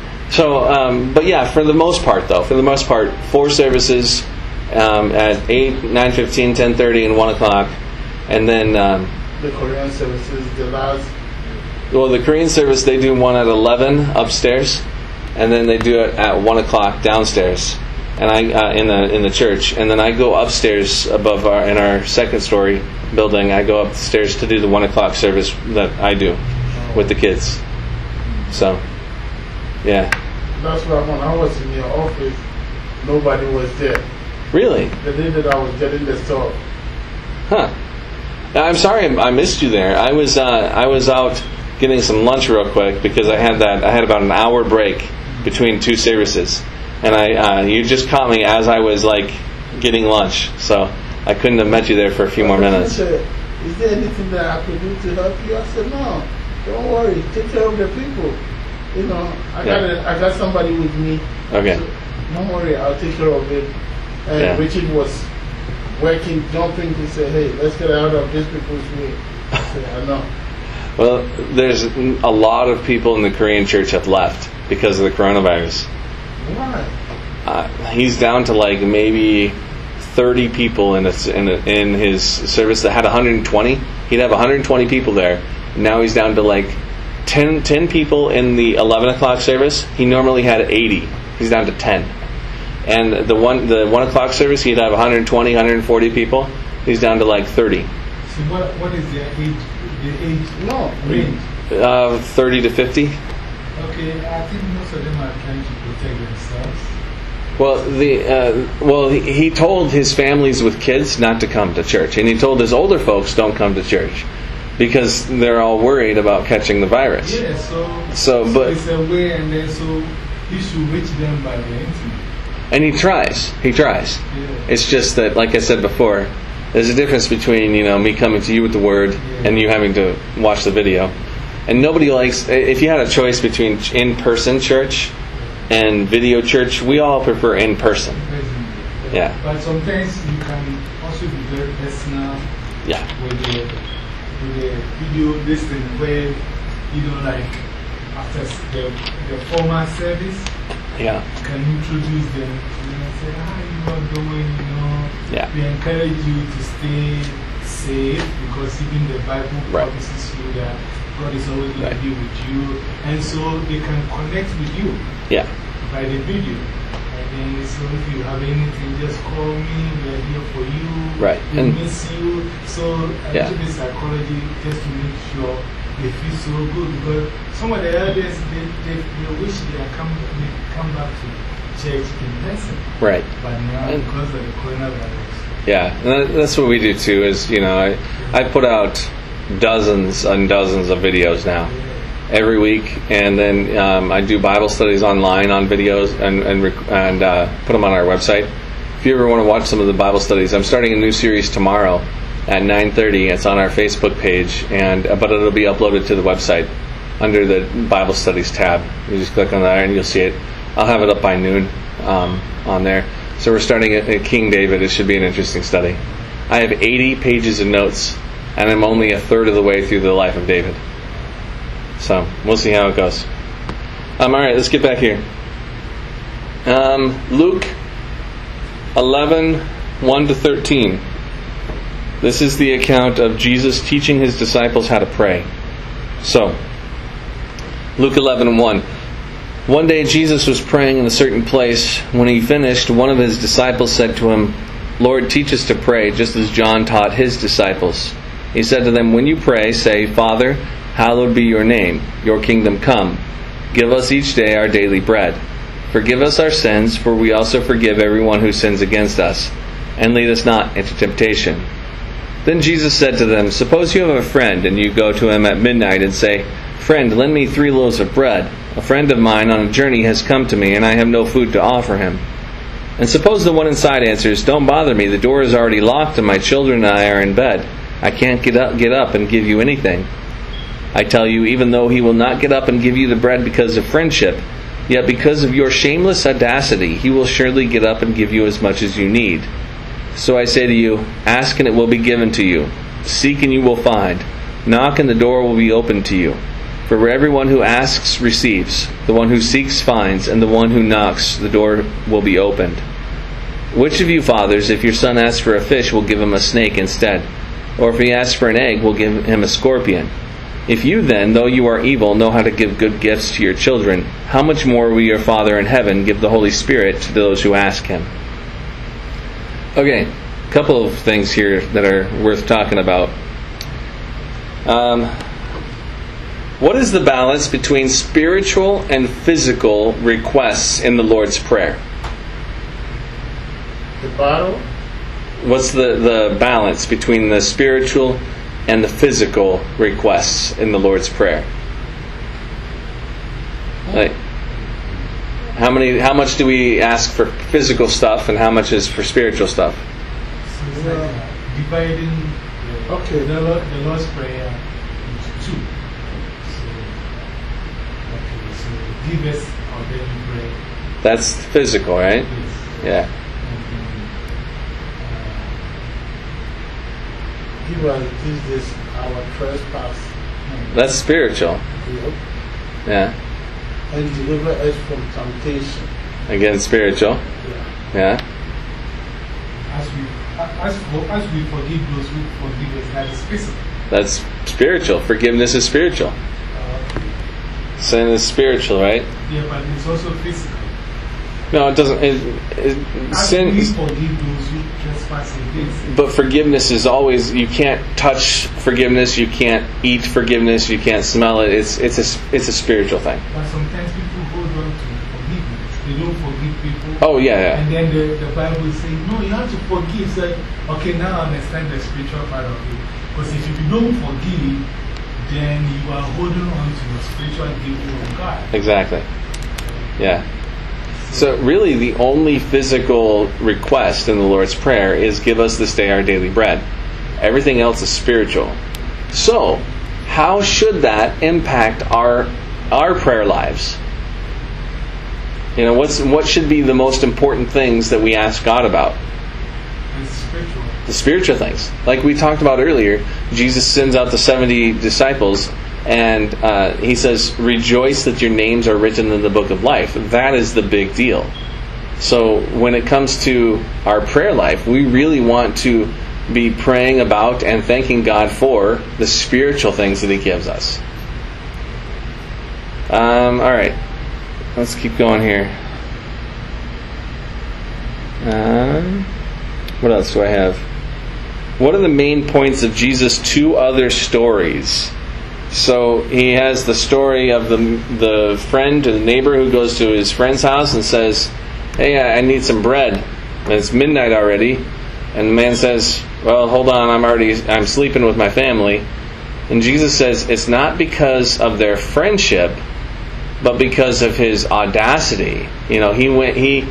So, um, but yeah, for the most part, though, for the most part, four services. Um, at eight, nine fifteen, ten thirty, and one o'clock. And then... Um, the Korean services, the last... Well, the Korean service, they do one at eleven upstairs, and then they do it at one o'clock downstairs and I uh, in the in the church. And then I go upstairs above our in our second story building. I go upstairs to do the one o'clock service that I do with the kids. So, yeah. That's why when I was in your office, nobody was there. Really? The day that I was getting the stuff. Huh. I'm sorry I missed you there. I was uh, I was out getting some lunch real quick because I had that I had about an hour break between two services, and I uh, you just caught me as I was like getting lunch, so I couldn't have met you there for a few more minutes. Said, is there anything that I could do to help you? I said, no, don't worry, take care of the people. You know, I got yeah. a, I got somebody with me. Okay. So don't worry, I'll take care of it. And yeah. Richard was working, jumping to say, hey, let's get out of this people's way. I said, I know. Well, there's a lot of people in the Korean church have left because of the coronavirus. Why? Uh, he's down to like maybe thirty people in, a, in, a, in his service that had one hundred twenty. He'd have one hundred twenty people there. Now he's down to like ten, ten people in the eleven o'clock service. He normally had eighty. He's down to ten. And the one the one o'clock service, he'd have one hundred twenty, one hundred forty people. He's down to like thirty. So what what is their age? The age? No, range? Uh, thirty to fifty. Okay, I think most of them are trying to protect themselves. Well, the uh, well, he, he told his families with kids not to come to church, and he told his older folks don't come to church because they're all worried about catching the virus. Yeah, so so, so but it's a way, and then so he should reach them by the internet. And he tries. He tries. Yeah. It's just that, like I said before, there's a difference between, you know, me coming to you with the word yeah. and you having to watch the video. And nobody likes, if you had a choice between in-person church and video church. We all prefer in person. Yeah. But sometimes you can also be very personal Yeah. with the, with the video listing where, you know, like after the, the formal service, Yeah. you can introduce them, you know, say, how you are doing, you know. Yeah. We encourage you to stay safe because even the Bible Right. promises you that God is always going Right. to be with you. And so they can connect with you Yeah. by the video. And then, so if you have anything, just call me. We're here for you. Right. We And- miss you. So a Yeah. little bit psychology just to make sure they feel so good. Because some of the elders, they, they, they wish they had come, they come back to church in person. Right. But now, And- because of the coronavirus. Yeah, and that, that's what we do too. Is you know, I I put out dozens and dozens of videos now every week, and then um, I do Bible studies online on videos and and rec- and uh, put them on our website. If you ever want to watch some of the Bible studies, I'm starting a new series tomorrow at nine thirty. It's on our Facebook page, and uh, but it'll be uploaded to the website under the Bible Studies tab. You just click on that and you'll see it. I'll have it up by noon um, on there. So we're starting at, at King David. It should be an interesting study. I have eighty pages of notes, and I'm only a third of the way through the life of David. So we'll see how it goes. Um, all right, let's get back here. Um, Luke eleven, one to thirteen. This is the account of Jesus teaching his disciples how to pray. So, Luke eleven, one. One day Jesus was praying in a certain place. When he finished, one of his disciples said to him, Lord, teach us to pray, just as John taught his disciples. He said to them, when you pray, say, Father, hallowed be your name, your kingdom come. Give us each day our daily bread. Forgive us our sins, for we also forgive everyone who sins against us. And lead us not into temptation. Then Jesus said to them, suppose you have a friend, and you go to him at midnight and say, Friend, lend me three loaves of bread. A friend of mine on a journey has come to me, and I have no food to offer him. And suppose the one inside answers, Don't bother me, the door is already locked, and my children and I are in bed. I can't get up, get up and give you anything. I tell you, even though he will not get up and give you the bread because of friendship, yet because of your shameless audacity, he will surely get up and give you as much as you need. So I say to you, ask and it will be given to you. Seek and you will find. Knock and the door will be opened to you. For everyone who asks receives, the one who seeks finds, and the one who knocks, the door will be opened. Which of you fathers, if your son asks for a fish, will give him a snake instead? Or if he asks for an egg, will give him a scorpion? If you then, though you are evil, know how to give good gifts to your children, how much more will your Father in heaven give the Holy Spirit to those who ask him? Okay, a couple of things here that are worth talking about. Um... What is the balance between spiritual and physical requests in the Lord's Prayer? The battle? What's the, the balance between the spiritual and the physical requests in the Lord's Prayer? Like, how many? How much do we ask for physical stuff, and how much is for spiritual stuff? So it's like uh, dividing the, Okay. the, Lord, the Lord's Prayer into two. So, okay, so give us our daily bread. That's physical, right? Yes. Yeah. And then, uh, Give us this, this our trespass. That's spiritual. Yep. Yeah. And deliver us from temptation. Again, spiritual. Yeah. Yeah. as we as, for, as we forgive those who forgive us, that is physical. That's spiritual. Forgiveness is spiritual. Uh, Sin is spiritual, right? yeah, but it's also physical. No, it doesn't. It, it, As sin. we forgive those who trespass against. But forgiveness is always, you can't touch forgiveness, you can't eat forgiveness, you can't smell it. It's it's a it's a spiritual thing. But sometimes people hold on to forgiveness. They don't forgive people. Oh yeah, yeah. And then the, the Bible is saying, no, you have to forgive. So, okay, now I understand the spiritual part of it. Because if you don't forgive, then you are holding on to your spiritual gift from God. Exactly. Yeah. So really the only physical request in the Lord's Prayer is give us this day our daily bread. Everything else is spiritual. So, how should that impact our our prayer lives? You know, what's what should be the most important things that we ask God about? It's spiritual. The spiritual things. Like we talked about earlier, Jesus sends out the seventy disciples, and uh, he says, rejoice that your names are written in the book of life. That is the big deal. So when it comes to our prayer life, we really want to be praying about and thanking God for the spiritual things that He gives us. Um, all right. Let's keep going here. Um, what else do I have? What are the main points of Jesus' two other stories? So he has the story of the the friend or the neighbor who goes to his friend's house and says, hey, I need some bread. And it's midnight already. And the man says, well, hold on, I'm already I'm sleeping with my family. And Jesus says it's not because of their friendship, but because of his audacity. You know, he went he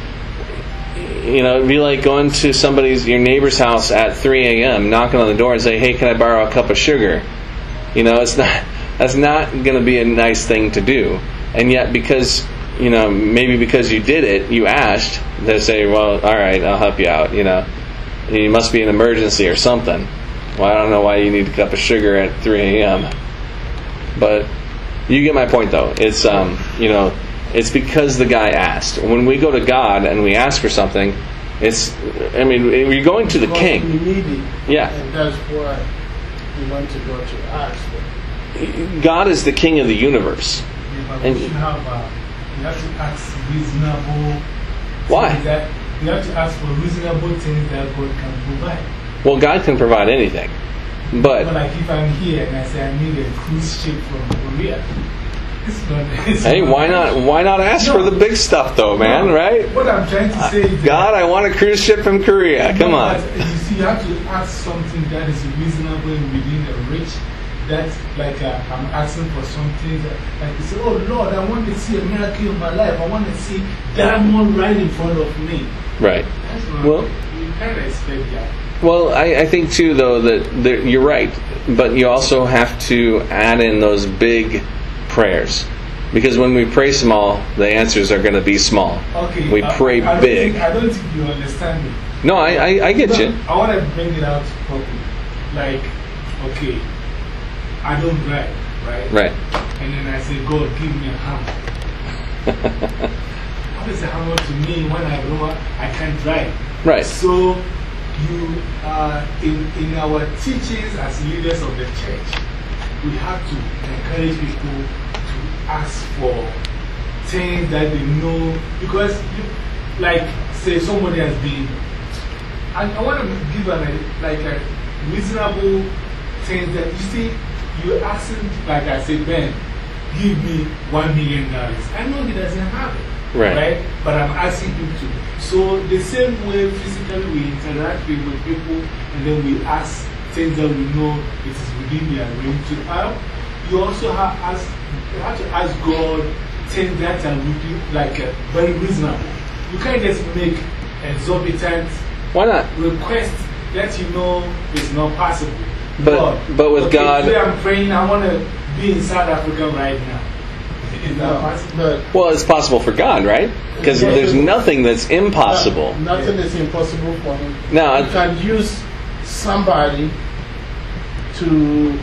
you know, it'd be like going to somebody's your neighbor's house at three a.m., knocking on the door and say, hey, can I borrow a cup of sugar? You know, it's not that's not going to be a nice thing to do. And yet because, you know, maybe because you did it, you asked, they say, well, all right, I'll help you out, you know. It must be an emergency or something. Well, I don't know why you need a cup of sugar at three a.m. But you get my point, though. It's, um, you know, it's because the guy asked. When we go to God and we ask for something, it's, I mean, we're going to the Because king. we need it. Yeah. And that's why we want to go to ask for. God is the king of the universe. Yeah, but And- we should have, uh, you have to ask reasonable. Why? things That, you have to ask for reasonable things that God can provide. Well, God can provide anything. But But, like if I'm here and I say I need a cruise ship from Korea, it's not. It's hey, why not Why not ask for the big stuff, though, man, No, right? What I'm trying to say is that- God, I want a cruise ship from Korea. Come No, on. but You see, you have to ask something that is reasonable within the reach. That's like uh, I'm asking for something that, like you say, oh Lord, I want to see a miracle in my life. I want to see diamond right in front of me. Right. That's not, Well- you can't expect that. Well, I, I think, too, though, that there, you're right. But you also have to add in those big prayers. Because when we pray small, the answers are going to be small. Okay. We uh, pray I don't big. Think, I don't think you understand me. No, I, I, I get No, you. I want to bring it out properly. Like, okay, I don't drive, right? Right. And then I say, God, give me a hammer. What is a hammer to me when I know I can't drive? Right. So, you, uh, in, in our teachings as leaders of the church, we have to encourage people to ask for things that they know. Because, you, like, say somebody has been, I, I want to give a, like a reasonable thing that, you see, you're asking, like I said, Ben, give me one million dollars. I know he doesn't have it. Right. Right? But I'm asking him to. So, the same way physically we interact with people and then we ask things that we know it is within their range to have, you also have, ask, you have to ask God things that are within, like uh, very reasonable. You can't just make exorbitant Why not? request that you know is not possible. But- God, but with okay, God- today I'm praying, I want to be in South Africa right now. Is that possible? But Well, it's possible for God, right? Because Yes. there's nothing that's impossible. no- nothing is impossible for him. No, You can use somebody to.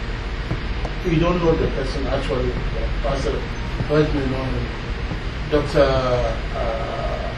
You don't know the person actually. Pastor, let me know him. Doctor Uh,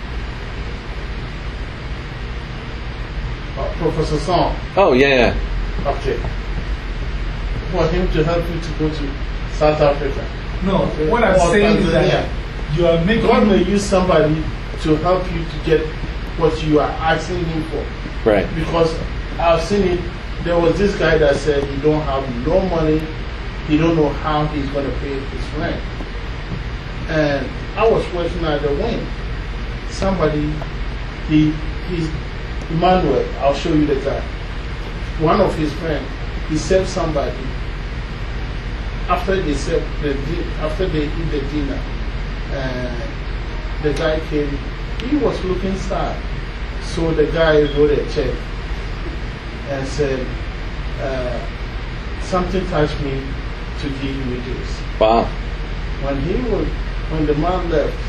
uh, Professor Song. Oh, yeah, yeah. Okay. For him to help you to go to South Africa. No, Okay. what I'm Or saying is Tanzania. that you are making. God may use somebody to help you to get what you are asking him for. Right. Because I've seen it. There was this guy that said he don't have no money. He don't know how he's going to pay his rent. And I was working at the wing. Somebody, he, he's Emmanuel. I'll show you the guy. One of his friends, he saved somebody. After they served the di- after they eat the dinner, uh, the guy came. He was looking sad, so the guy wrote a check and said, uh, "Something touched me to give you this." Wow. When he was, when the man left,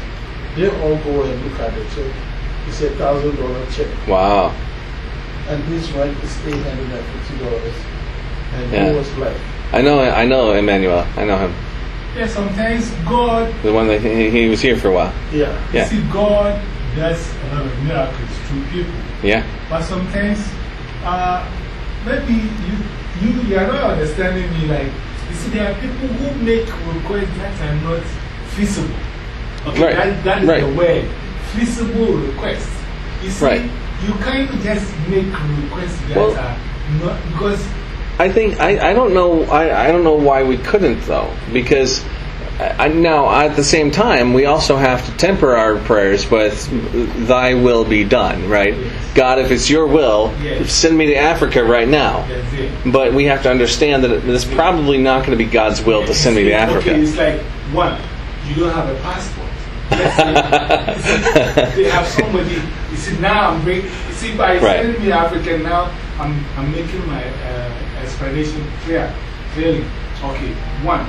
They all go and look at the check. It's a thousand dollar check. Wow. And this rent is eight hundred and fifty dollars. And Yeah. he was like, I know. I know Emmanuel. I know him. Yeah, sometimes God, The one that he, he was here for a while. yeah. Yeah. you see, God does a lot of miracles through people. Yeah. But sometimes, uh, maybe you, you, you are not understanding me. Like, you see, there are people who make requests that are not feasible. Okay, Right, that, that is right. the word. Feasible requests. You see, Right. you can't just make requests that Well- are not, because I think I, I don't know I, I don't know why we couldn't though, because I, now at the same time we also have to temper our prayers with Thy will be done, right? Yes. God, if it's Your will, Yes. send me to Africa right now. that's it. But we have to understand that it's probably not going to be God's will to send me to Africa. Okay, it's like, one, you don't have a passport. Let's say, they have somebody, you see, now I'm bring, you see, by Right. sending me Africa, now I'm, I'm making my uh, explanation clear, clearly. Okay, one,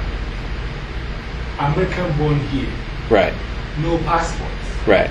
American born here, Right, no passport, right,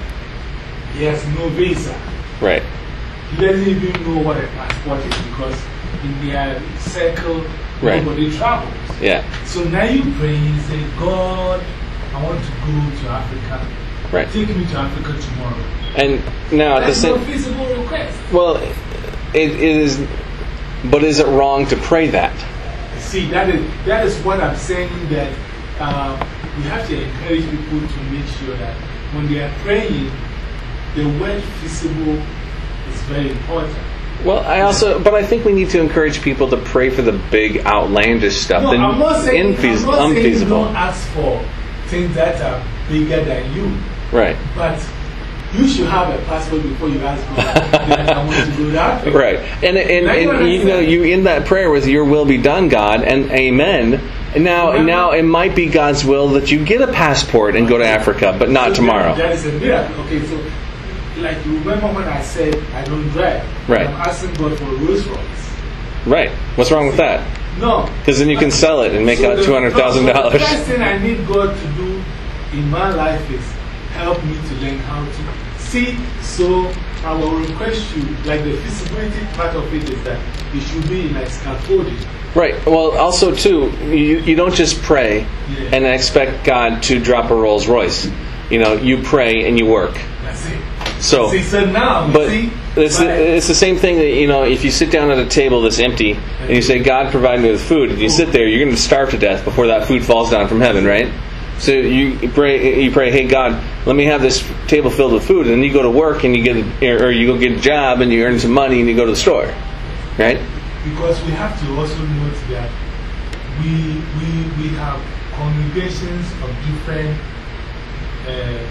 he has no visa, right, he doesn't even know what a passport is because in their circle, Right. nobody travels. yeah, So now you pray and say, God, I want to go to Africa. right. Take me to Africa tomorrow. And now at the That's same no feasible request. well, it, it is, but is it wrong to pray that? See, that is, that is what I'm saying, that uh, we have to encourage people to make sure that when they are praying, the word feasible is very important. Well, I also, but I think we need to encourage people to pray for the big outlandish stuff, No, the I'm not saying, infeas- I'm not saying unfeasible. don't ask for things that are bigger than you. Right, But you should have a passport before you ask God that I want to go to Africa. right. And, and, Now you and you know, understand. you end that prayer with Your will be done, God, and Amen. And now, Remember- now it might be God's will that you get a passport and go to Africa, but not So tomorrow. That is a miracle. Okay, so like you remember when I said I don't drive? Right. I'm asking God for a Rolls Royce. Right. What's wrong with that? No. Because then you can sell it and make So out the- two hundred thousand no, so dollars. The first thing I need God to do in my life is help me to learn how to see. So I will request you, like the feasibility part of it is that it should be like scaffolding. Right. Well, also too, you you don't just pray Yeah. and expect God to drop a Rolls Royce. You know, you pray and you work. That's it. So, See, so now, you but see, it's by- the, it's the same thing that, you know, if you sit down at a table that's empty and you say, God, provide me with food, and you sit there, you're going to starve to death before that food falls down from heaven, right? So you pray, you pray, hey God, let me have this table filled with food, and then you go to work and you get, a, or you go get a job and you earn some money and you go to the store, right? Because we have to also note that we, we, we have congregations of different uh,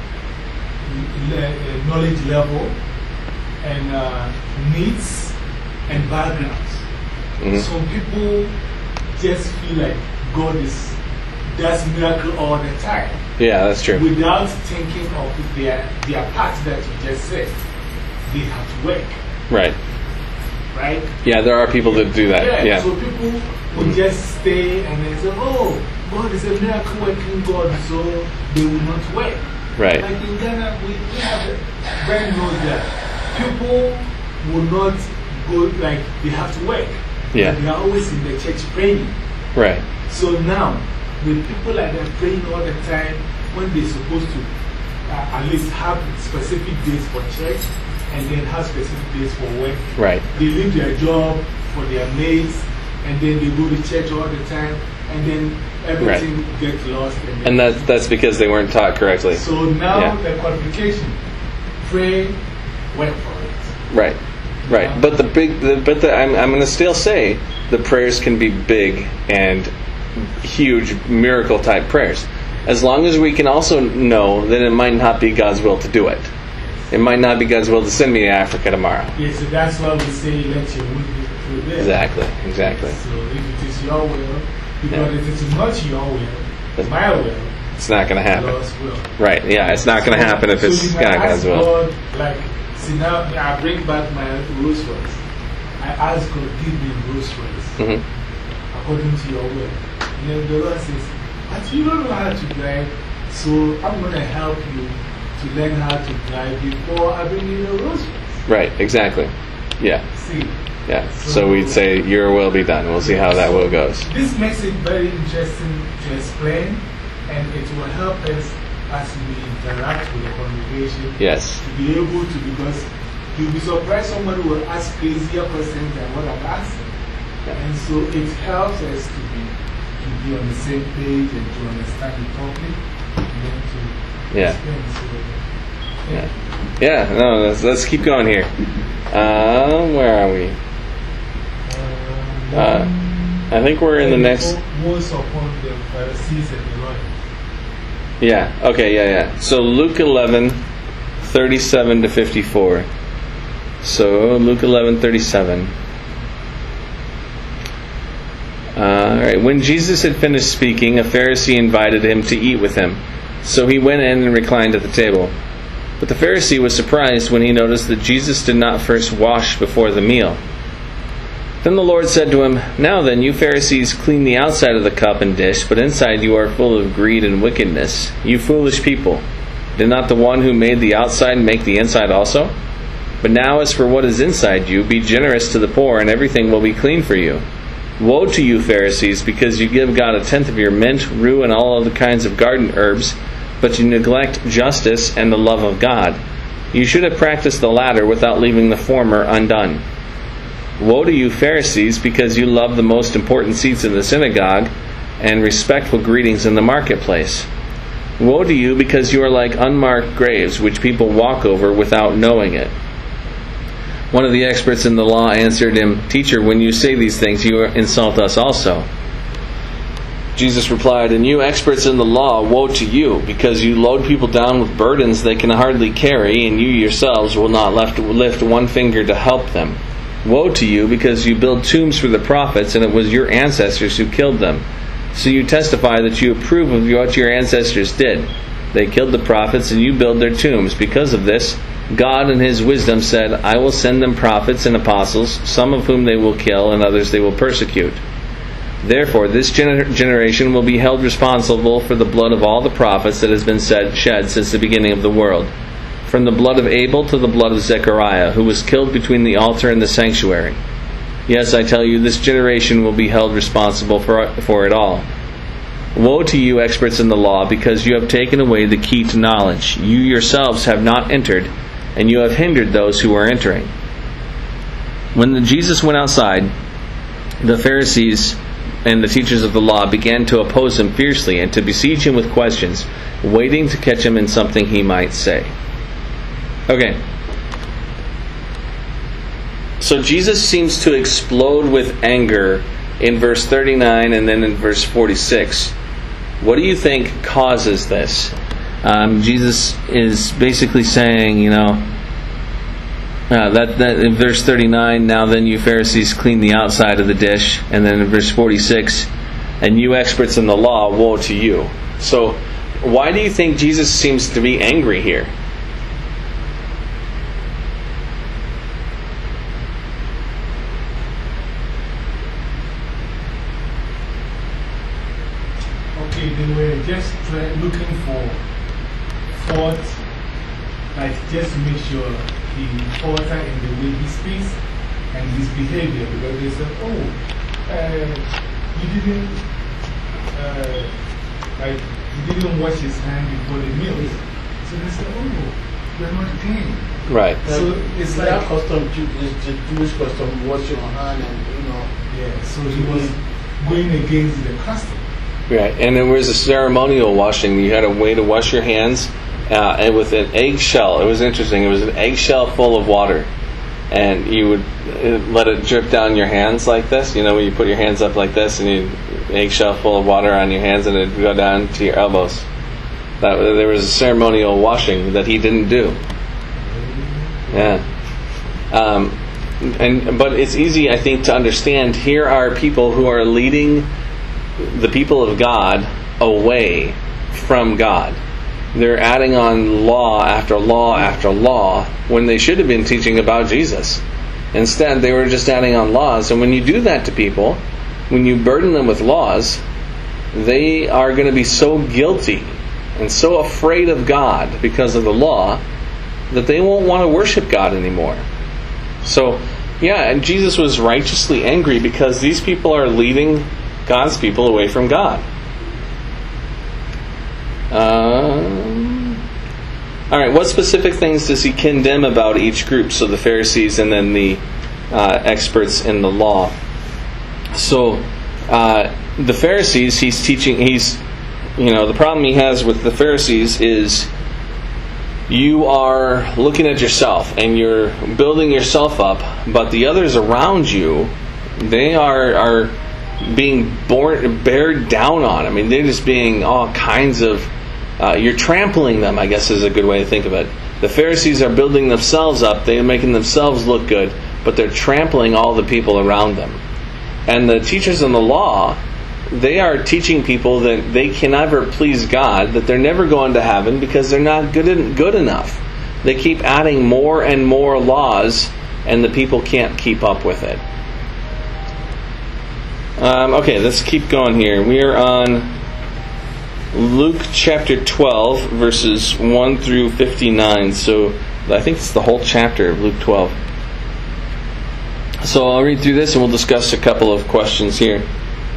le uh, knowledge level and uh, needs and backgrounds. Mhm. Some people just feel like God is does miracle all the time Yeah, that's true. without thinking of their, their part that you just said. They have to work, Right. right? Yeah, there are people that do that. Yeah, Yeah. so people will just stay and they say, oh, God is a miracle working God, so they will not work. Right. Like in Ghana, we, we have a very knows that people will not go, like, they have to work. Yeah. But they are always in the church praying. Right. So now, with people like that praying all the time, when they're supposed to uh, at least have specific days for church and then have specific days for work, Right. they leave their job for their mates and then they go to church all the time and then everything gets lost. And, And that's, that's because they weren't taught correctly. so now Yeah. the qualification, pray, work for it. Right, right. But the big, the, but the, I'm, I'm going to still say the prayers can be big and huge miracle type prayers, as long as we can also know that it might not be God's will to do it. It might not be God's will to send me to Africa tomorrow. Yes, so that's why we say let your will be through there. Exactly, exactly. So if it is your will, because Yeah. if it is not your will, it's my will, It's not going to happen. God's will. Right? Yeah, it's not going to happen if So it's you might not God's ask will. God, like, see now I bring back my Rolls Royce. I ask God, give me Rolls Royce Hmm. according to your will. And then the Lord says, but you don't know how to drive, so I'm going to help you to learn how to drive before having you know Rolls Royce. Right, exactly. Yeah. See? Yeah. So we'd say, your will be done. We'll see how that will goes. This makes it very interesting to explain, and it will help us as we interact with the congregation. Yes. To be able to, because you'll be surprised somebody will ask crazier questions than what I'm asking. Yeah. And so it helps us to be, to be on the same page and to understand the topic and then to Yeah. explain. So, Yeah. Yeah, no, let's, let's keep going here. Um, where are we? Uh, I think we're in the next. Most upon the Pharisees and the lawyers. Yeah, okay, yeah, yeah. So Luke eleven, thirty-seven to fifty-four. So Luke eleven, thirty-seven. Uh, all right. When Jesus had finished speaking, a Pharisee invited him to eat with him. So he went in and reclined at the table. But the Pharisee was surprised when he noticed that Jesus did not first wash before the meal. Then the Lord said to him, Now then, you Pharisees clean the outside of the cup and dish, but inside you are full of greed and wickedness. You foolish people, did not the one who made the outside make the inside also? But now as for what is inside you, be generous to the poor, and everything will be clean for you. Woe to you, Pharisees, because you give God a tenth of your mint, rue, and all other kinds of garden herbs, but you neglect justice and the love of God. You should have practiced the latter without leaving the former undone. Woe to you, Pharisees, because you love the most important seats in the synagogue and respectful greetings in the marketplace. Woe to you, because you are like unmarked graves, which people walk over without knowing it. One of the experts in the law answered him, Teacher, when you say these things, you insult us also. Jesus replied, And you experts in the law, woe to you, because you load people down with burdens they can hardly carry, and you yourselves will not lift one finger to help them. Woe to you, because you build tombs for the prophets, and it was your ancestors who killed them. So you testify that you approve of what your ancestors did. They killed the prophets, and you build their tombs. Because of this, God in His wisdom said, I will send them prophets and apostles, some of whom they will kill, and others they will persecute. Therefore, this gener- generation will be held responsible for the blood of all the prophets that has been said, shed since the beginning of the world, from the blood of Abel to the blood of Zechariah, who was killed between the altar and the sanctuary. Yes, I tell you, this generation will be held responsible for, for it all. Woe to you, experts in the law, because you have taken away the key to knowledge. You yourselves have not entered, and you have hindered those who are entering. When the Jesus went outside, the Pharisees and the teachers of the law began to oppose him fiercely and to besiege him with questions, waiting to catch him in something he might say. Okay. So Jesus seems to explode with anger in verse thirty-nine and then in verse forty-six. What do you think causes this? Um, Jesus is basically saying, you know, uh, that, that in verse thirty-nine, now then you Pharisees clean the outside of the dish, and then in verse forty-six, and you experts in the law, woe to you. So why do you think Jesus seems to be angry here? They were just try, looking for fault, like just to make sure he falter in the way he speaks and his behavior, because they said, oh, uh, he didn't, uh, like, he didn't wash his hand before the meal. So they said, oh, you're not clean. Right. So it's like that custom, the Jewish custom, wash your hand and, you know. Yeah, so he was going against the custom. Right, and there was a ceremonial washing. You had a way to wash your hands, uh, and with an eggshell. It was interesting. It was an eggshell full of water, and you would let it drip down your hands like this. You know, when you put your hands up like this, and you eggshell full of water on your hands, and it'd go down to your elbows. That there was a ceremonial washing that he didn't do. Yeah, um, and but it's easy, I think, to understand. Here are people who are leading the people of God away from God. They're adding on law after law after law when they should have been teaching about Jesus. Instead, they were just adding on laws. And when you do that to people, when you burden them with laws, they are going to be so guilty and so afraid of God because of the law that they won't want to worship God anymore. So, yeah, and Jesus was righteously angry because these people are leading God's people away from God. Um, all right, what specific things does he condemn about each group? So the Pharisees and then the uh, experts in the law. So uh, the Pharisees, he's teaching, he's, you know, the problem he has with the Pharisees is you are looking at yourself and you're building yourself up, but the others around you, they are are being born, bared down on. I mean, they're just being all kinds of, uh, you're trampling them, I guess is a good way to think of it. The Pharisees are building themselves up, they're making themselves look good, but they're trampling all the people around them. And the teachers in the law, they are teaching people that they can never please God, that they're never going to heaven because they're not good en- good enough. They keep adding more and more laws, and the people can't keep up with it. Um, okay, let's keep going here. We are on Luke chapter twelve, verses one through fifty-nine. So I think it's the whole chapter of Luke twelve. So I'll read through this and we'll discuss a couple of questions here.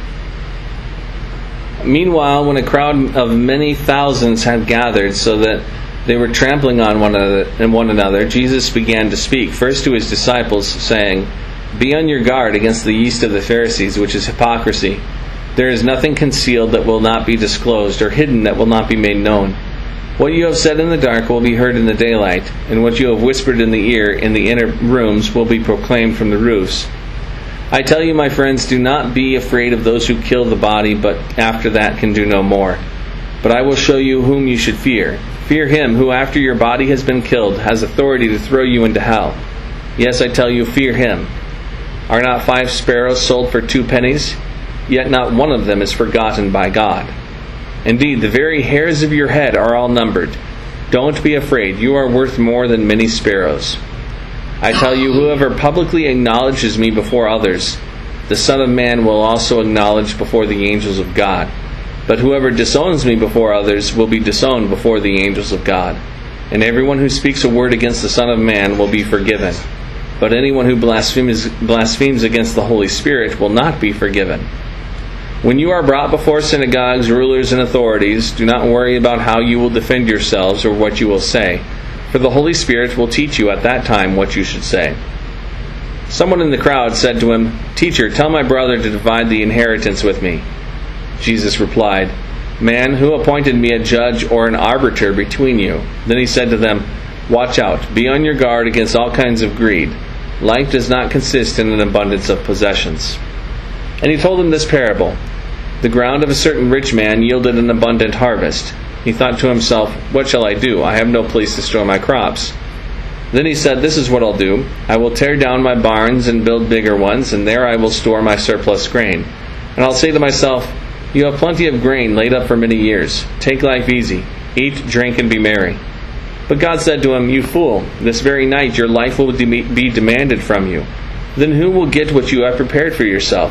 Meanwhile, when a crowd of many thousands had gathered so that they were trampling on one another, and one another, Jesus began to speak, first to his disciples, saying, "Be on your guard against the yeast of the Pharisees, which is hypocrisy. There is nothing concealed that will not be disclosed, or hidden that will not be made known. What you have said in the dark will be heard in the daylight, and what you have whispered in the ear in the inner rooms will be proclaimed from the roofs. I tell you, my friends, do not be afraid of those who kill the body, but after that can do no more. But I will show you whom you should fear. Fear him who, after your body has been killed, has authority to throw you into hell. Yes, I tell you, fear him. Are not five sparrows sold for two pennies? Yet not one of them is forgotten by God. Indeed, the very hairs of your head are all numbered. Don't be afraid, you are worth more than many sparrows. I tell you, whoever publicly acknowledges me before others, the Son of Man will also acknowledge before the angels of God. But whoever disowns me before others will be disowned before the angels of God. And everyone who speaks a word against the Son of Man will be forgiven. But anyone who blasphemes, blasphemes against the Holy Spirit will not be forgiven. When you are brought before synagogues, rulers, and authorities, do not worry about how you will defend yourselves or what you will say, for the Holy Spirit will teach you at that time what you should say." Someone in the crowd said to him, "Teacher, tell my brother to divide the inheritance with me." Jesus replied, "Man, who appointed me a judge or an arbiter between you?" Then he said to them, "Watch out, be on your guard against all kinds of greed. Life does not consist in an abundance of possessions." And he told them this parable. The ground of a certain rich man yielded an abundant harvest. He thought to himself, "What shall I do? I have no place to store my crops." Then he said, "This is what I'll do. I will tear down my barns and build bigger ones, and there I will store my surplus grain. And I'll say to myself, you have plenty of grain laid up for many years. Take life easy. Eat, drink, and be merry." But God said to him, "You fool, this very night your life will be demanded from you. Then who will get what you have prepared for yourself?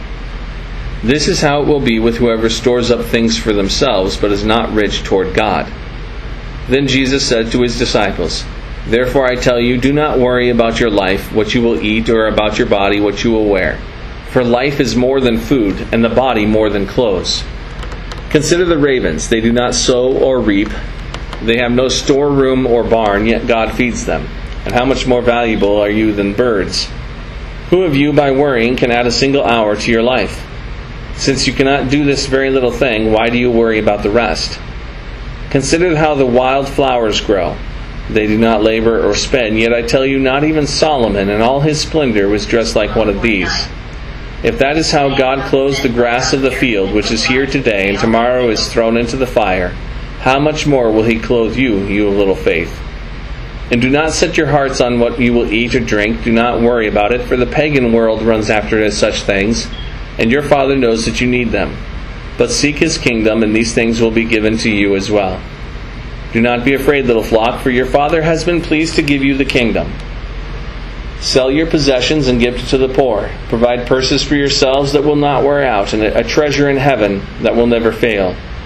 This is how it will be with whoever stores up things for themselves, but is not rich toward God." Then Jesus said to his disciples, "Therefore I tell you, do not worry about your life, what you will eat, or about your body, what you will wear. For life is more than food, and the body more than clothes. Consider the ravens. They do not sow or reap. They have no storeroom or barn, yet God feeds them. And how much more valuable are you than birds? Who of you, by worrying, can add a single hour to your life? Since you cannot do this very little thing, why do you worry about the rest? Consider how the wild flowers grow. They do not labor or spin, yet I tell you, not even Solomon in all his splendor was dressed like one of these. If that is how God clothes the grass of the field, which is here today and tomorrow is thrown into the fire, how much more will he clothe you, you of little faith? And do not set your hearts on what you will eat or drink. Do not worry about it, for the pagan world runs after such things, and your Father knows that you need them. But seek his kingdom, and these things will be given to you as well. Do not be afraid, little flock, for your Father has been pleased to give you the kingdom. Sell your possessions and give to the poor. Provide purses for yourselves that will not wear out, and a treasure in heaven that will never fail,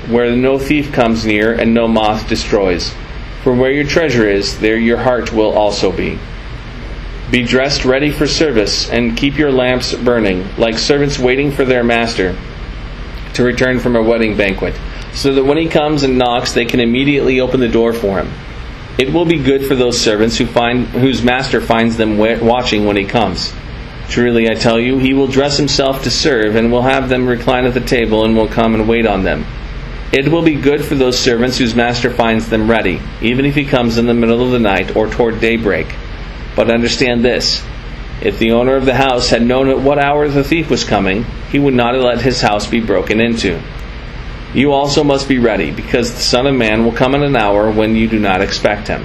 where no thief comes near and no moth destroys. For where your treasure is, there your heart will also be. Be dressed ready for service, and keep your lamps burning, like servants waiting for their master to return from a wedding banquet, so that when he comes and knocks, they can immediately open the door for him. It will be good for those servants who find whose master finds them watching when he comes. Truly, I tell you, he will dress himself to serve, and will have them recline at the table, and will come and wait on them. It will be good for those servants whose master finds them ready, even if he comes in the middle of the night or toward daybreak. But understand this, if the owner of the house had known at what hour the thief was coming, he would not have let his house be broken into. You also must be ready, because the Son of Man will come in an hour when you do not expect him.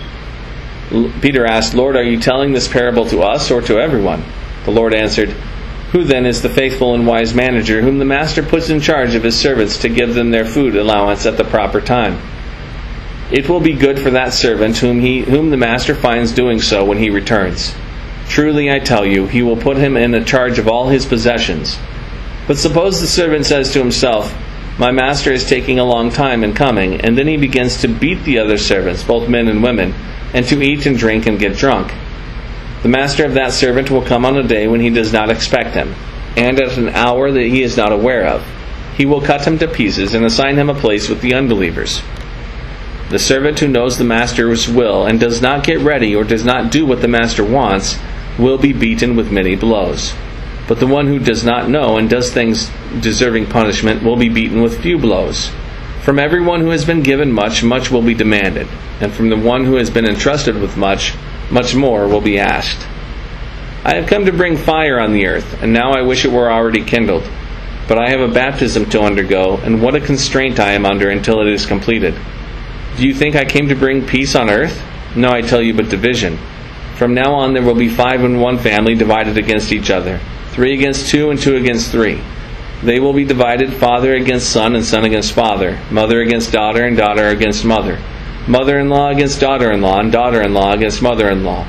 Peter asked, Lord, are you telling this parable to us or to everyone? The Lord answered, Who then is the faithful and wise manager whom the master puts in charge of his servants to give them their food allowance at the proper time? It will be good for that servant whom he whom the master finds doing so when he returns. Truly I tell you, he will put him in the charge of all his possessions. But suppose the servant says to himself, My master is taking a long time in coming, and then he begins to beat the other servants, both men and women, and to eat and drink and get drunk. The master of that servant will come on a day when he does not expect him, and at an hour that he is not aware of. He will cut him to pieces and assign him a place with the unbelievers. The servant who knows the master's will and does not get ready or does not do what the master wants will be beaten with many blows. But the one who does not know and does things deserving punishment will be beaten with few blows. From everyone who has been given much, much will be demanded, and from the one who has been entrusted with much, much more will be asked. I have come to bring fire on the earth, and now I wish it were already kindled. But I have a baptism to undergo, and what a constraint I am under until it is completed. Do you think I came to bring peace on earth? No, I tell you, but division. From now on there will be five in one family divided against each other, three against two and two against three. They will be divided, father against son and son against father, mother against daughter and daughter against mother, mother-in-law against daughter-in-law, and daughter-in-law against mother-in-law.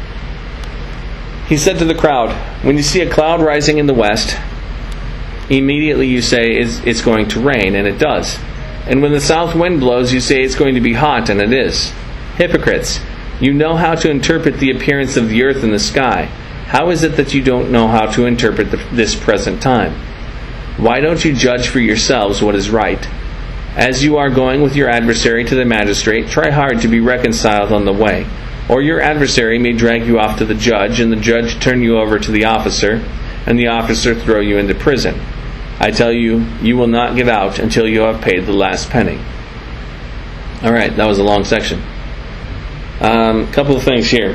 He said to the crowd, When you see a cloud rising in the west, immediately you say it's going to rain, and it does. And when the south wind blows, you say it's going to be hot, and it is. Hypocrites, you know how to interpret the appearance of the earth and the sky. How is it that you don't know how to interpret the, this present time? Why don't you judge for yourselves what is right? As you are going with your adversary to the magistrate, try hard to be reconciled on the way. Or your adversary may drag you off to the judge, and the judge turn you over to the officer, and the officer throw you into prison. I tell you, you will not get out until you have paid the last penny. Alright, that was a long section. A um, couple of things here.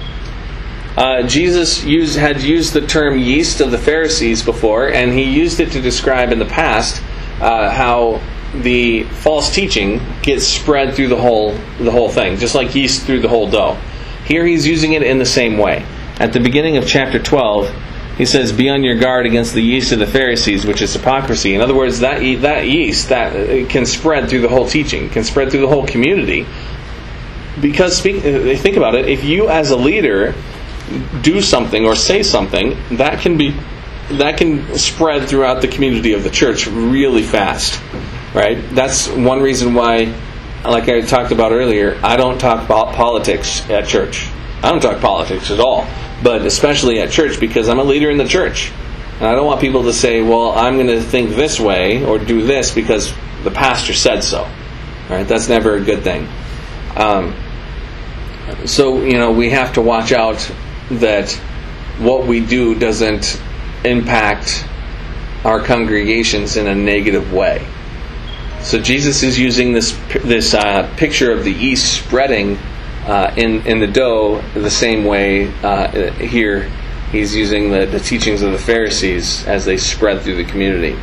Uh, Jesus used, had used the term yeast of the Pharisees before, and he used it to describe in the past uh, how the false teaching gets spread through the whole the whole thing, just like yeast through the whole dough. Here he's using it in the same way. At the beginning of chapter twelve, he says, "Be on your guard against the yeast of the Pharisees, which is hypocrisy." In other words, that that yeast that it can spread through the whole teaching, can spread through the whole community. Because speak, think about it, if you as a leader do something or say something, that can be that can spread throughout the community of the church really fast, right? That's one reason why, like I talked about earlier, I don't talk about politics at church. I don't talk politics at all, but especially at church, because I'm a leader in the church, and I don't want people to say, "Well, I'm going to think this way or do this because the pastor said so." Right? That's never a good thing. Um, so you know, we have to watch out that what we do doesn't impact our congregations in a negative way. So Jesus is using this this uh, picture of the yeast spreading uh, in in the dough the same way uh, here. He's using the, the teachings of the Pharisees as they spread through the community.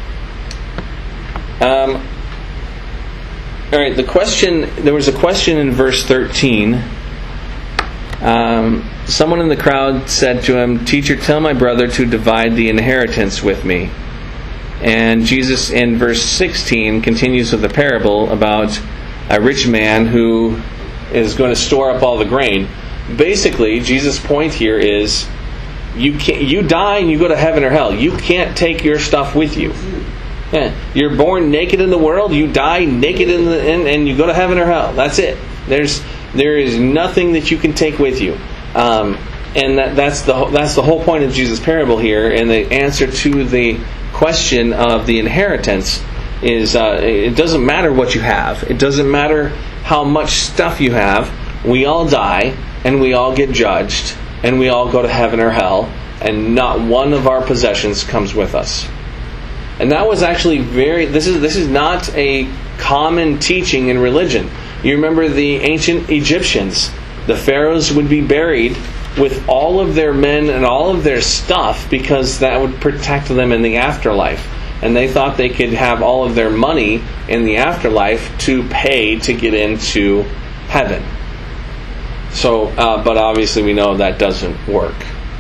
Um, all right, the question. There was a question in verse thirteen. Um, someone in the crowd said to him, "Teacher, tell my brother to divide the inheritance with me." And Jesus in verse sixteen continues with a parable about a rich man who is going to store up all the grain. Basically, Jesus' point here is you can't, you die and you go to heaven or hell. You can't take your stuff with you. Yeah. You're born naked in the world, you die naked in the in, and you go to heaven or hell. That's it. There's there is nothing that you can take with you. Um, and that, that's the that's the whole point of Jesus' parable here. And the answer to the question of the inheritance is uh, it doesn't matter what you have. It doesn't matter how much stuff you have. We all die, and we all get judged, and we all go to heaven or hell, and not one of our possessions comes with us. And that was actually very, this is this is not a common teaching in religion. You remember the ancient Egyptians. The pharaohs would be buried with all of their men and all of their stuff because that would protect them in the afterlife. And they thought they could have all of their money in the afterlife to pay to get into heaven. So, uh, but obviously we know that doesn't work.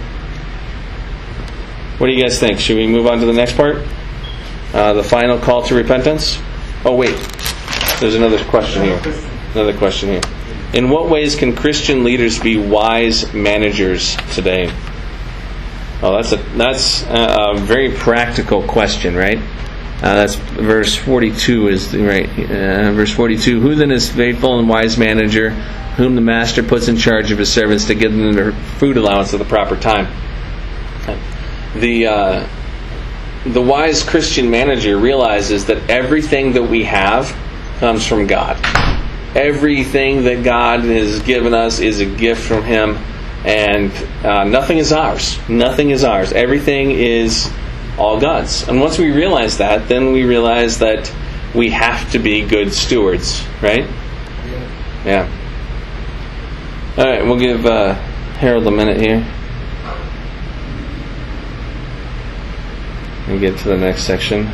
What do you guys think? Should we move on to the next part? Uh, the final call to repentance? Oh wait, there's another question here. Another question here. In what ways can Christian leaders be wise managers today? Oh, that's a that's a, a very practical question, right? Uh, that's verse forty-two is the, right. Uh, verse forty-two. Who then is faithful and wise manager, whom the master puts in charge of his servants to give them their food allowance at the proper time? The uh, the wise Christian manager realizes that everything that we have comes from God. Everything that God has given us is a gift from Him, and uh, nothing is ours. Nothing is ours. Everything is all God's. And once we realize that, then we realize that we have to be good stewards, right? Yeah. yeah. All right, we'll give uh, Harold a minute here. And get to the next section.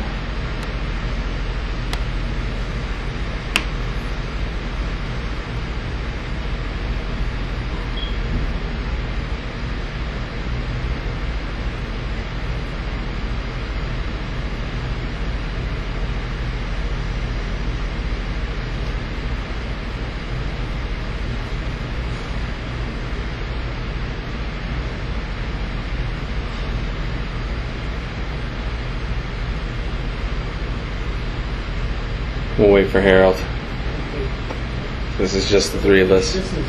We'll wait for Harold. This is just the three of us. This is,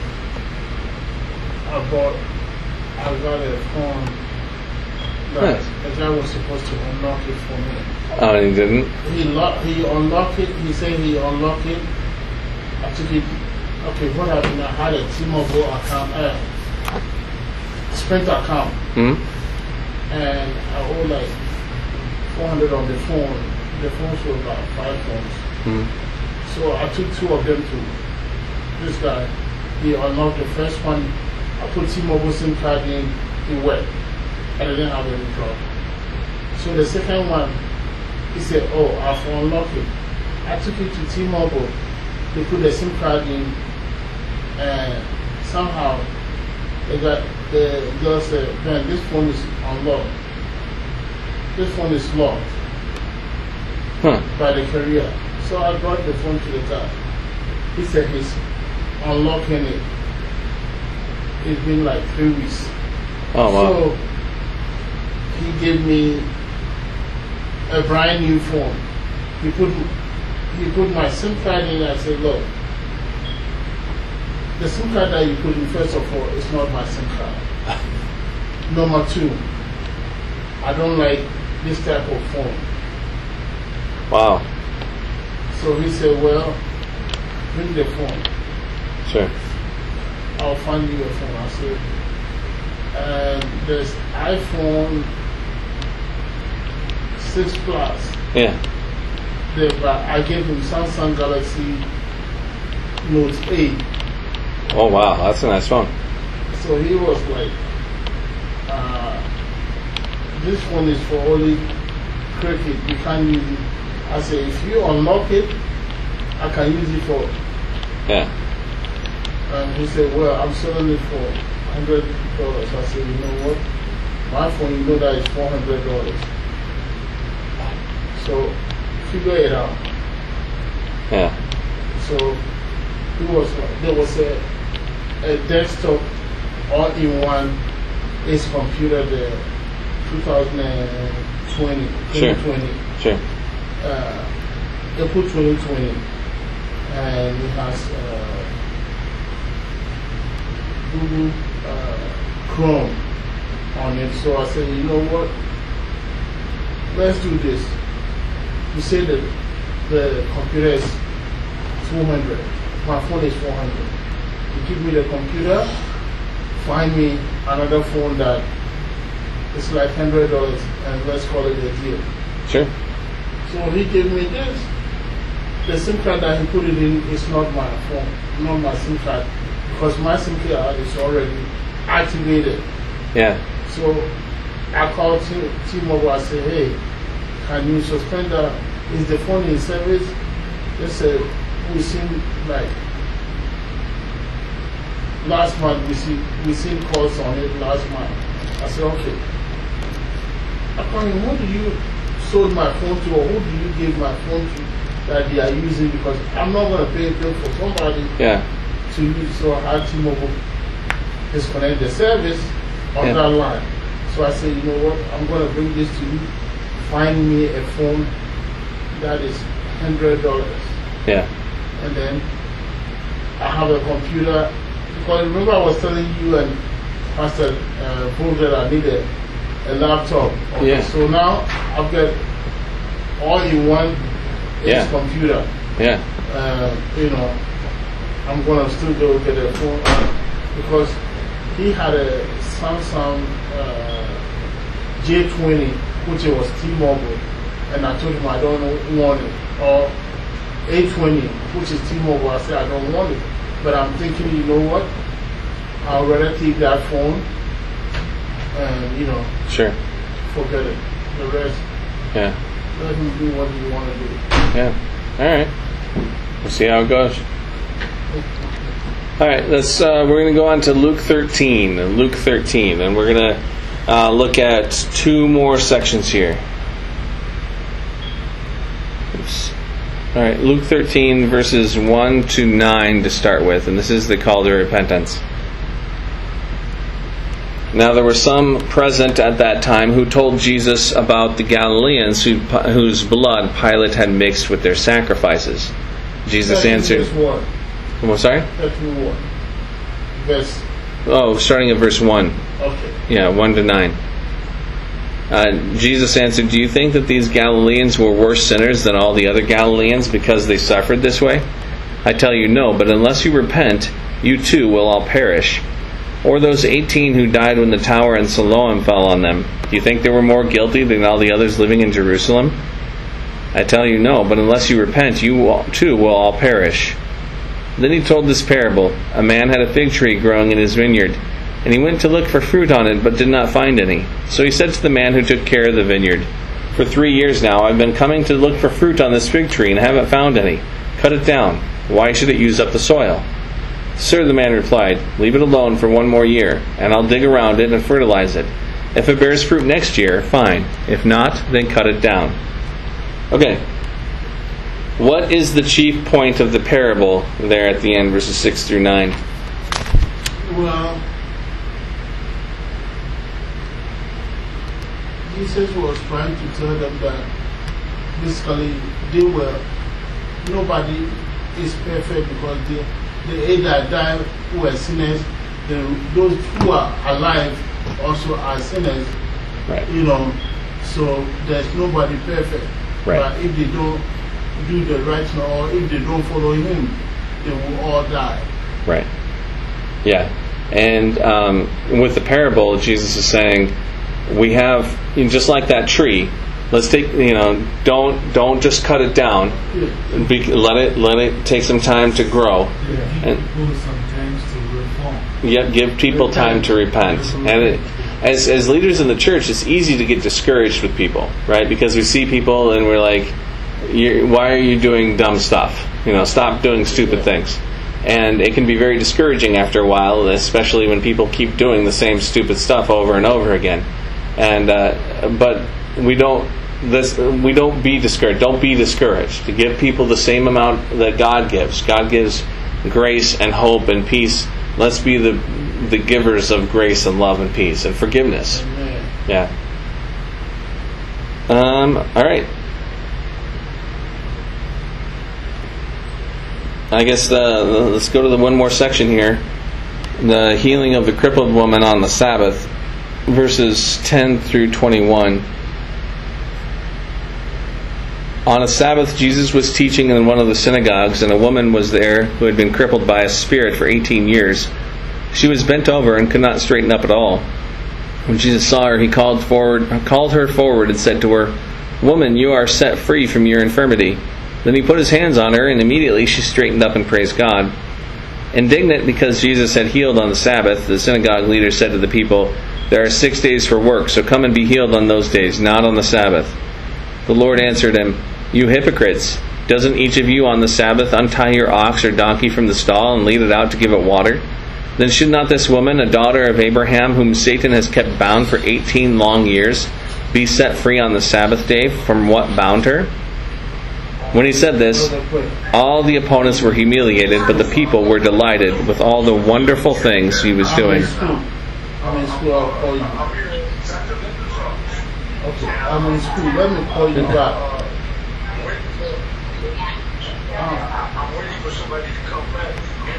I bought, I got a phone that Huh. the guy was supposed to unlock it for me. Oh, and he didn't? He lock, he unlocked it, he said he unlocked it. I took it, okay, what happened? I had a T-Mobile account, uh, Sprint account. Hmm? And I owe like four hundred on the phone. The phones were about five phones. Hmm. So I took two of them to this guy. He unlocked the first one. I put T-Mobile SIM card in, it worked. And I didn't have any problem. So the second one, he said, oh, I've unlocked it. I took it to T-Mobile. They put the SIM card in, and somehow they got the girl said, man, this phone is unlocked. This phone is locked. Huh. By the carrier. So I brought the phone to the guy. He said he's unlocking it. It's been like three weeks. Oh, wow. So he gave me a brand new phone. He put he put my SIM card in. I said, look, the SIM card that you put in, first of all, is not my SIM card. Number two, I don't like this type of phone. Wow. So he said, well, bring the phone. Sure. I'll find you a phone. I said, and there's iPhone six Plus. Yeah. The, but I gave him Samsung Galaxy Note eight. Oh, wow. That's a nice phone. So he was like, uh, this phone is for only cricket. You can't use it. I said, if you unlock it, I can use it for. Yeah. And he said, well, I'm selling it for one hundred dollars. I said, you know what? My phone, you know that is four hundred dollars. So, figure it out. Yeah. So, it was, there was a, a desktop all-in-one Ace computer there, twenty twenty, Sure. twenty twenty. Sure. Uh, April twenty twenty, and it has uh, Google uh, Chrome on it. So I said, you know what? Let's do this. You say that the computer is two hundred. My phone is four hundred. You give me the computer, find me another phone that is like one hundred dollars, and let's call it a deal. Sure. So he gave me this. The SIM card that he put it in is not my phone, not my SIM card, because my SIM card is already activated. Yeah. So I called T- T-Mobile. I said, hey, can you suspend that? Is the phone in service? They said, we seen like last month, we see we seen calls on it last month. I said, okay. I called him, who do you sold my phone to, or who do you give my phone to that they are using? Because I'm not going to pay a bill for somebody Yeah. to use. So I had T-Mobile disconnect the service on Yeah. that line. So I said, you know what, I'm going to bring this to you. Find me a phone that is one hundred dollars. Yeah. And then I have a computer. Because remember I was telling you and Pastor uh, Paul that I need a, a laptop. Okay, Yeah. so now I've got all in one is Yeah. computer. Yeah. Uh, you know, I'm going to still go get a phone because he had a Samsung uh, J twenty, which was T-Mobile, and I told him I don't want it. Or A twenty, which is T-Mobile, I said I don't want it. But I'm thinking, you know what? I'll rather take that phone and, you know, Sure. forget it. The rest, Yeah. let him do what he want to do. Yeah. All right. We'll see how it goes. All right. Let's. Uh, we're going to go on to Luke thirteen. Luke thirteen, and we're going to uh, look at two more sections here. Oops. All right. Luke thirteen, verses one to nine to start with, and this is the call to repentance. Now there were some present at that time who told Jesus about the Galileans who, whose blood Pilate had mixed with their sacrifices. Jesus answered... Verse one. Oh, sorry? thirty-one. Verse. Oh, starting at verse one. Okay. Yeah, one to nine. Uh, Jesus answered, "Do you think that these Galileans were worse sinners than all the other Galileans because they suffered this way? I tell you, no, but unless you repent, you too will all perish. Or those eighteen who died when the tower in Siloam fell on them, do you think they were more guilty than all the others living in Jerusalem? I tell you, no, but unless you repent, you too will all perish." Then he told this parable. A man had a fig tree growing in his vineyard, and he went to look for fruit on it, but did not find any. So he said to the man who took care of the vineyard, "For three years now I've been coming to look for fruit on this fig tree, and haven't found any. Cut it down. Why should it use up the soil?" "Sir," the man replied, "leave it alone for one more year, and I'll dig around it and fertilize it. If it bears fruit next year, fine. If not, then cut it down." Okay. What is the chief point of the parable there at the end, verses six through nine? Well, Jesus was trying to tell them that basically they were, nobody is perfect because they, they either die who were sinners, then those who are alive also are sinners. Right. You know, so there's nobody perfect. Right. But if they don't do the right thing or if they don't follow him, they will all die. Right. Yeah. And um, with the parable, Jesus is saying, we have, you know, just like that tree, let's take, you know, don't don't just cut it down. Yeah. Be, let it let it take some time to grow. Yeah, And- people sometimes to reform. Yep, give people time to repent. And it, as as leaders in the church, it's easy to get discouraged with people, right? Because we see people and we're like, You're, why are you doing dumb stuff? You know, stop doing stupid things. And it can be very discouraging after a while, especially when people keep doing the same stupid stuff over and over again. And uh, but we don't this we don't be discouraged. Don't be discouraged. To give people the same amount that God gives. God gives grace and hope and peace. Let's be the the givers of grace and love and peace and forgiveness. Amen. Yeah. Um. All right. I guess uh, let's go to the one more section here. The healing of the crippled woman on the Sabbath, verses ten through twenty-one. On a Sabbath, Jesus was teaching in one of the synagogues, and a woman was there who had been crippled by a spirit for eighteen years. She was bent over and could not straighten up at all. When Jesus saw her, he called forward, called her forward and said to her, "Woman, you are set free from your infirmity." Then he put his hands on her, and immediately she straightened up and praised God. Indignant because Jesus had healed on the Sabbath, the synagogue leader said to the people, "There are six days for work, so come and be healed on those days, not on the Sabbath." The Lord answered him, "You hypocrites! Doesn't each of you on the Sabbath untie your ox or donkey from the stall and lead it out to give it water? Then should not this woman, a daughter of Abraham, whom Satan has kept bound for eighteen long years, be set free on the Sabbath day from what bound her?" When he said this, all the opponents were humiliated, but the people were delighted with all the wonderful things he was doing. I'm in school, I'll call you. Okay, I'm in school, let me call you back. I'm waiting for somebody to come back.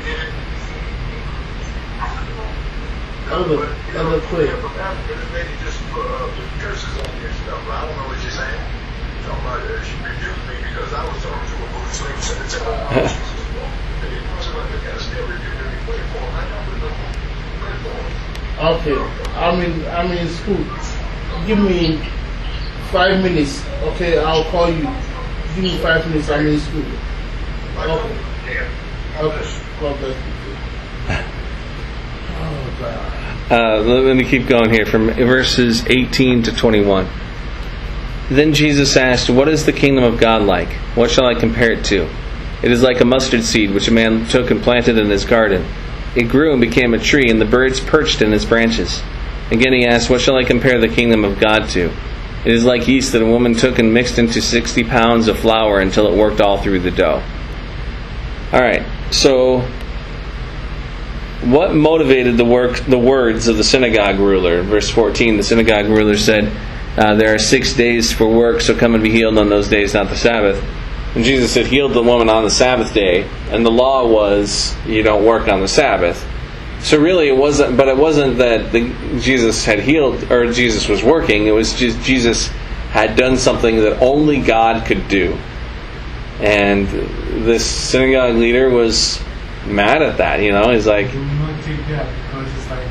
Elder, Elder Quay. This lady just uh, curses on me and stuff. I don't know what she's saying. Talking about uh, she rebuked me because I was talking to her about slave seven times. Okay, I'm in, I'm in school. Give me five minutes. Okay, I'll call you. Give me five minutes. I'm in school. Okay. Okay. God bless you. Oh, God. Uh, let me keep going here from verses eighteen to twenty-one. Then Jesus asked, "What is the kingdom of God like? What shall I compare it to? It is like a mustard seed which a man took and planted in his garden. It grew and became a tree, and the birds perched in its branches." Again he asked, "What shall I compare the kingdom of God to? It is like yeast that a woman took and mixed into sixty pounds of flour until it worked all through the dough." Alright, so what motivated the work, the words of the synagogue ruler? Verse fourteen, the synagogue ruler said, uh, "There are six days for work, so come and be healed on those days, not the Sabbath." And Jesus had healed the woman on the Sabbath day, and the law was you don't work on the Sabbath. So really, it wasn't. But it wasn't that the, Jesus had healed or Jesus was working. It was just Jesus had done something that only God could do, and this synagogue leader was mad at that. You know, he's like, Do not take that because it's like,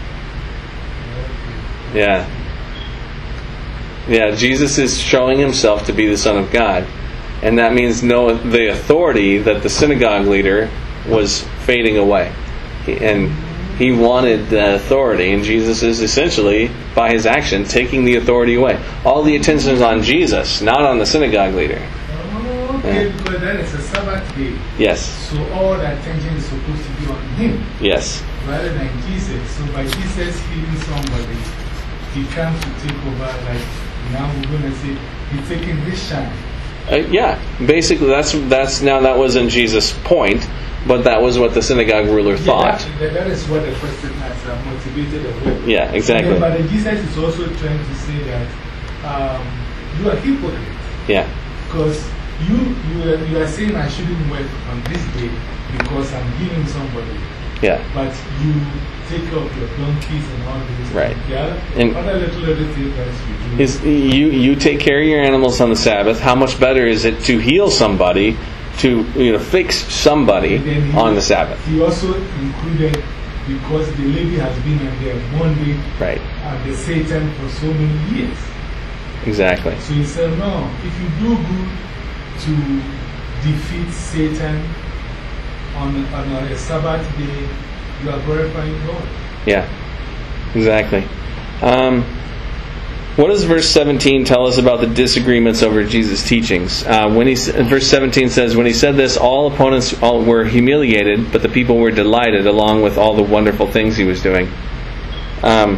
yeah, yeah. Jesus is showing himself to be the Son of God. And that means no, the authority that the synagogue leader was fading away. And he wanted the authority, and Jesus is essentially, by his action, taking the authority away. All the attention is on Jesus, not on the synagogue leader. oh, okay, Yeah. because that is a Sabbath day. Yes, So all the attention is supposed to be on him yes, rather than Jesus. So by Jesus healing somebody, he comes to take over, like now we're going to say, he's taking his shine. uh, yeah. Basically, that's that's now that wasn't Jesus' point, but that was what the synagogue ruler thought. Yeah, that, that is what the person has uh, motivated the way. Yeah, exactly. But then Jesus is also trying to say that um, you are hypocrite. Yeah, Because you, you, are, you are saying I shouldn't work on this day because I'm healing somebody. yeah, But you take care of your donkeys and all this. Right. Yeah? And- other little, little things that you do. is you you take care of your animals on the Sabbath. How much better is it to heal somebody, to you know fix somebody And then he- on the Sabbath? He also included, because the lady has been in there Monday Right. and the Satan for so many years. Exactly. So he said, no, if you do good to defeat Satan on, on a Sabbath day, you are glorifying God. Yeah. Exactly. Um, what does verse seventeen tell us about the disagreements over Jesus' teachings? Uh, when he verse seventeen says, "When he said this, all opponents all were humiliated, but the people were delighted, along with all the wonderful things he was doing." Um,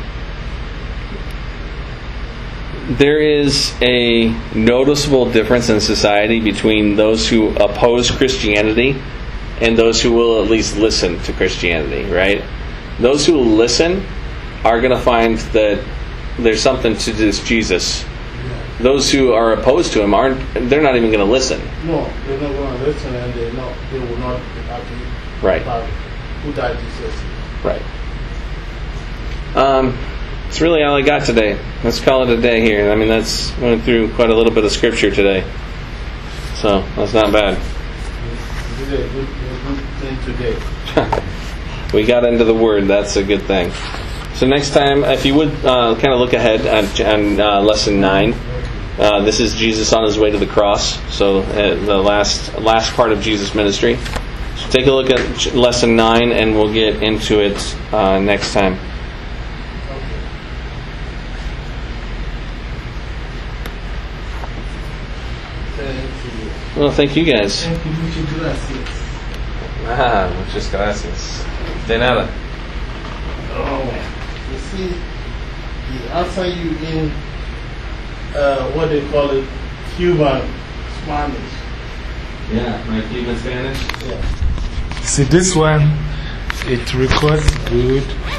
there is a noticeable difference in society between those who oppose Christianity and those who will at least listen to Christianity, right? Those who listen are going to find that there's something to this Jesus those who are opposed to him aren't. They're not even going to listen. No, they're not going to listen, and they not. They will not be happy Right. about who that Jesus is. Right. Um, that's really all I got today. Let's call it a day here. I mean, that's went through quite a little bit of scripture today, so that's not bad. You did a good, a good thing today. We got into the Word. That's a good thing. So next time, if you would uh, kind of look ahead at, on uh, lesson nine. Uh, this is Jesus on his way to the cross. So uh, the last last part of Jesus' ministry. So take a look at lesson nine, and we'll get into it uh, next time. Well, thank you guys. Thank you, muchas gracias. Ah, muchas gracias. De nada. Oh, you see, he answer you in uh, what they call it, Cuban Spanish. Yeah, my Cuban Spanish. Yeah. See, this one, it records good.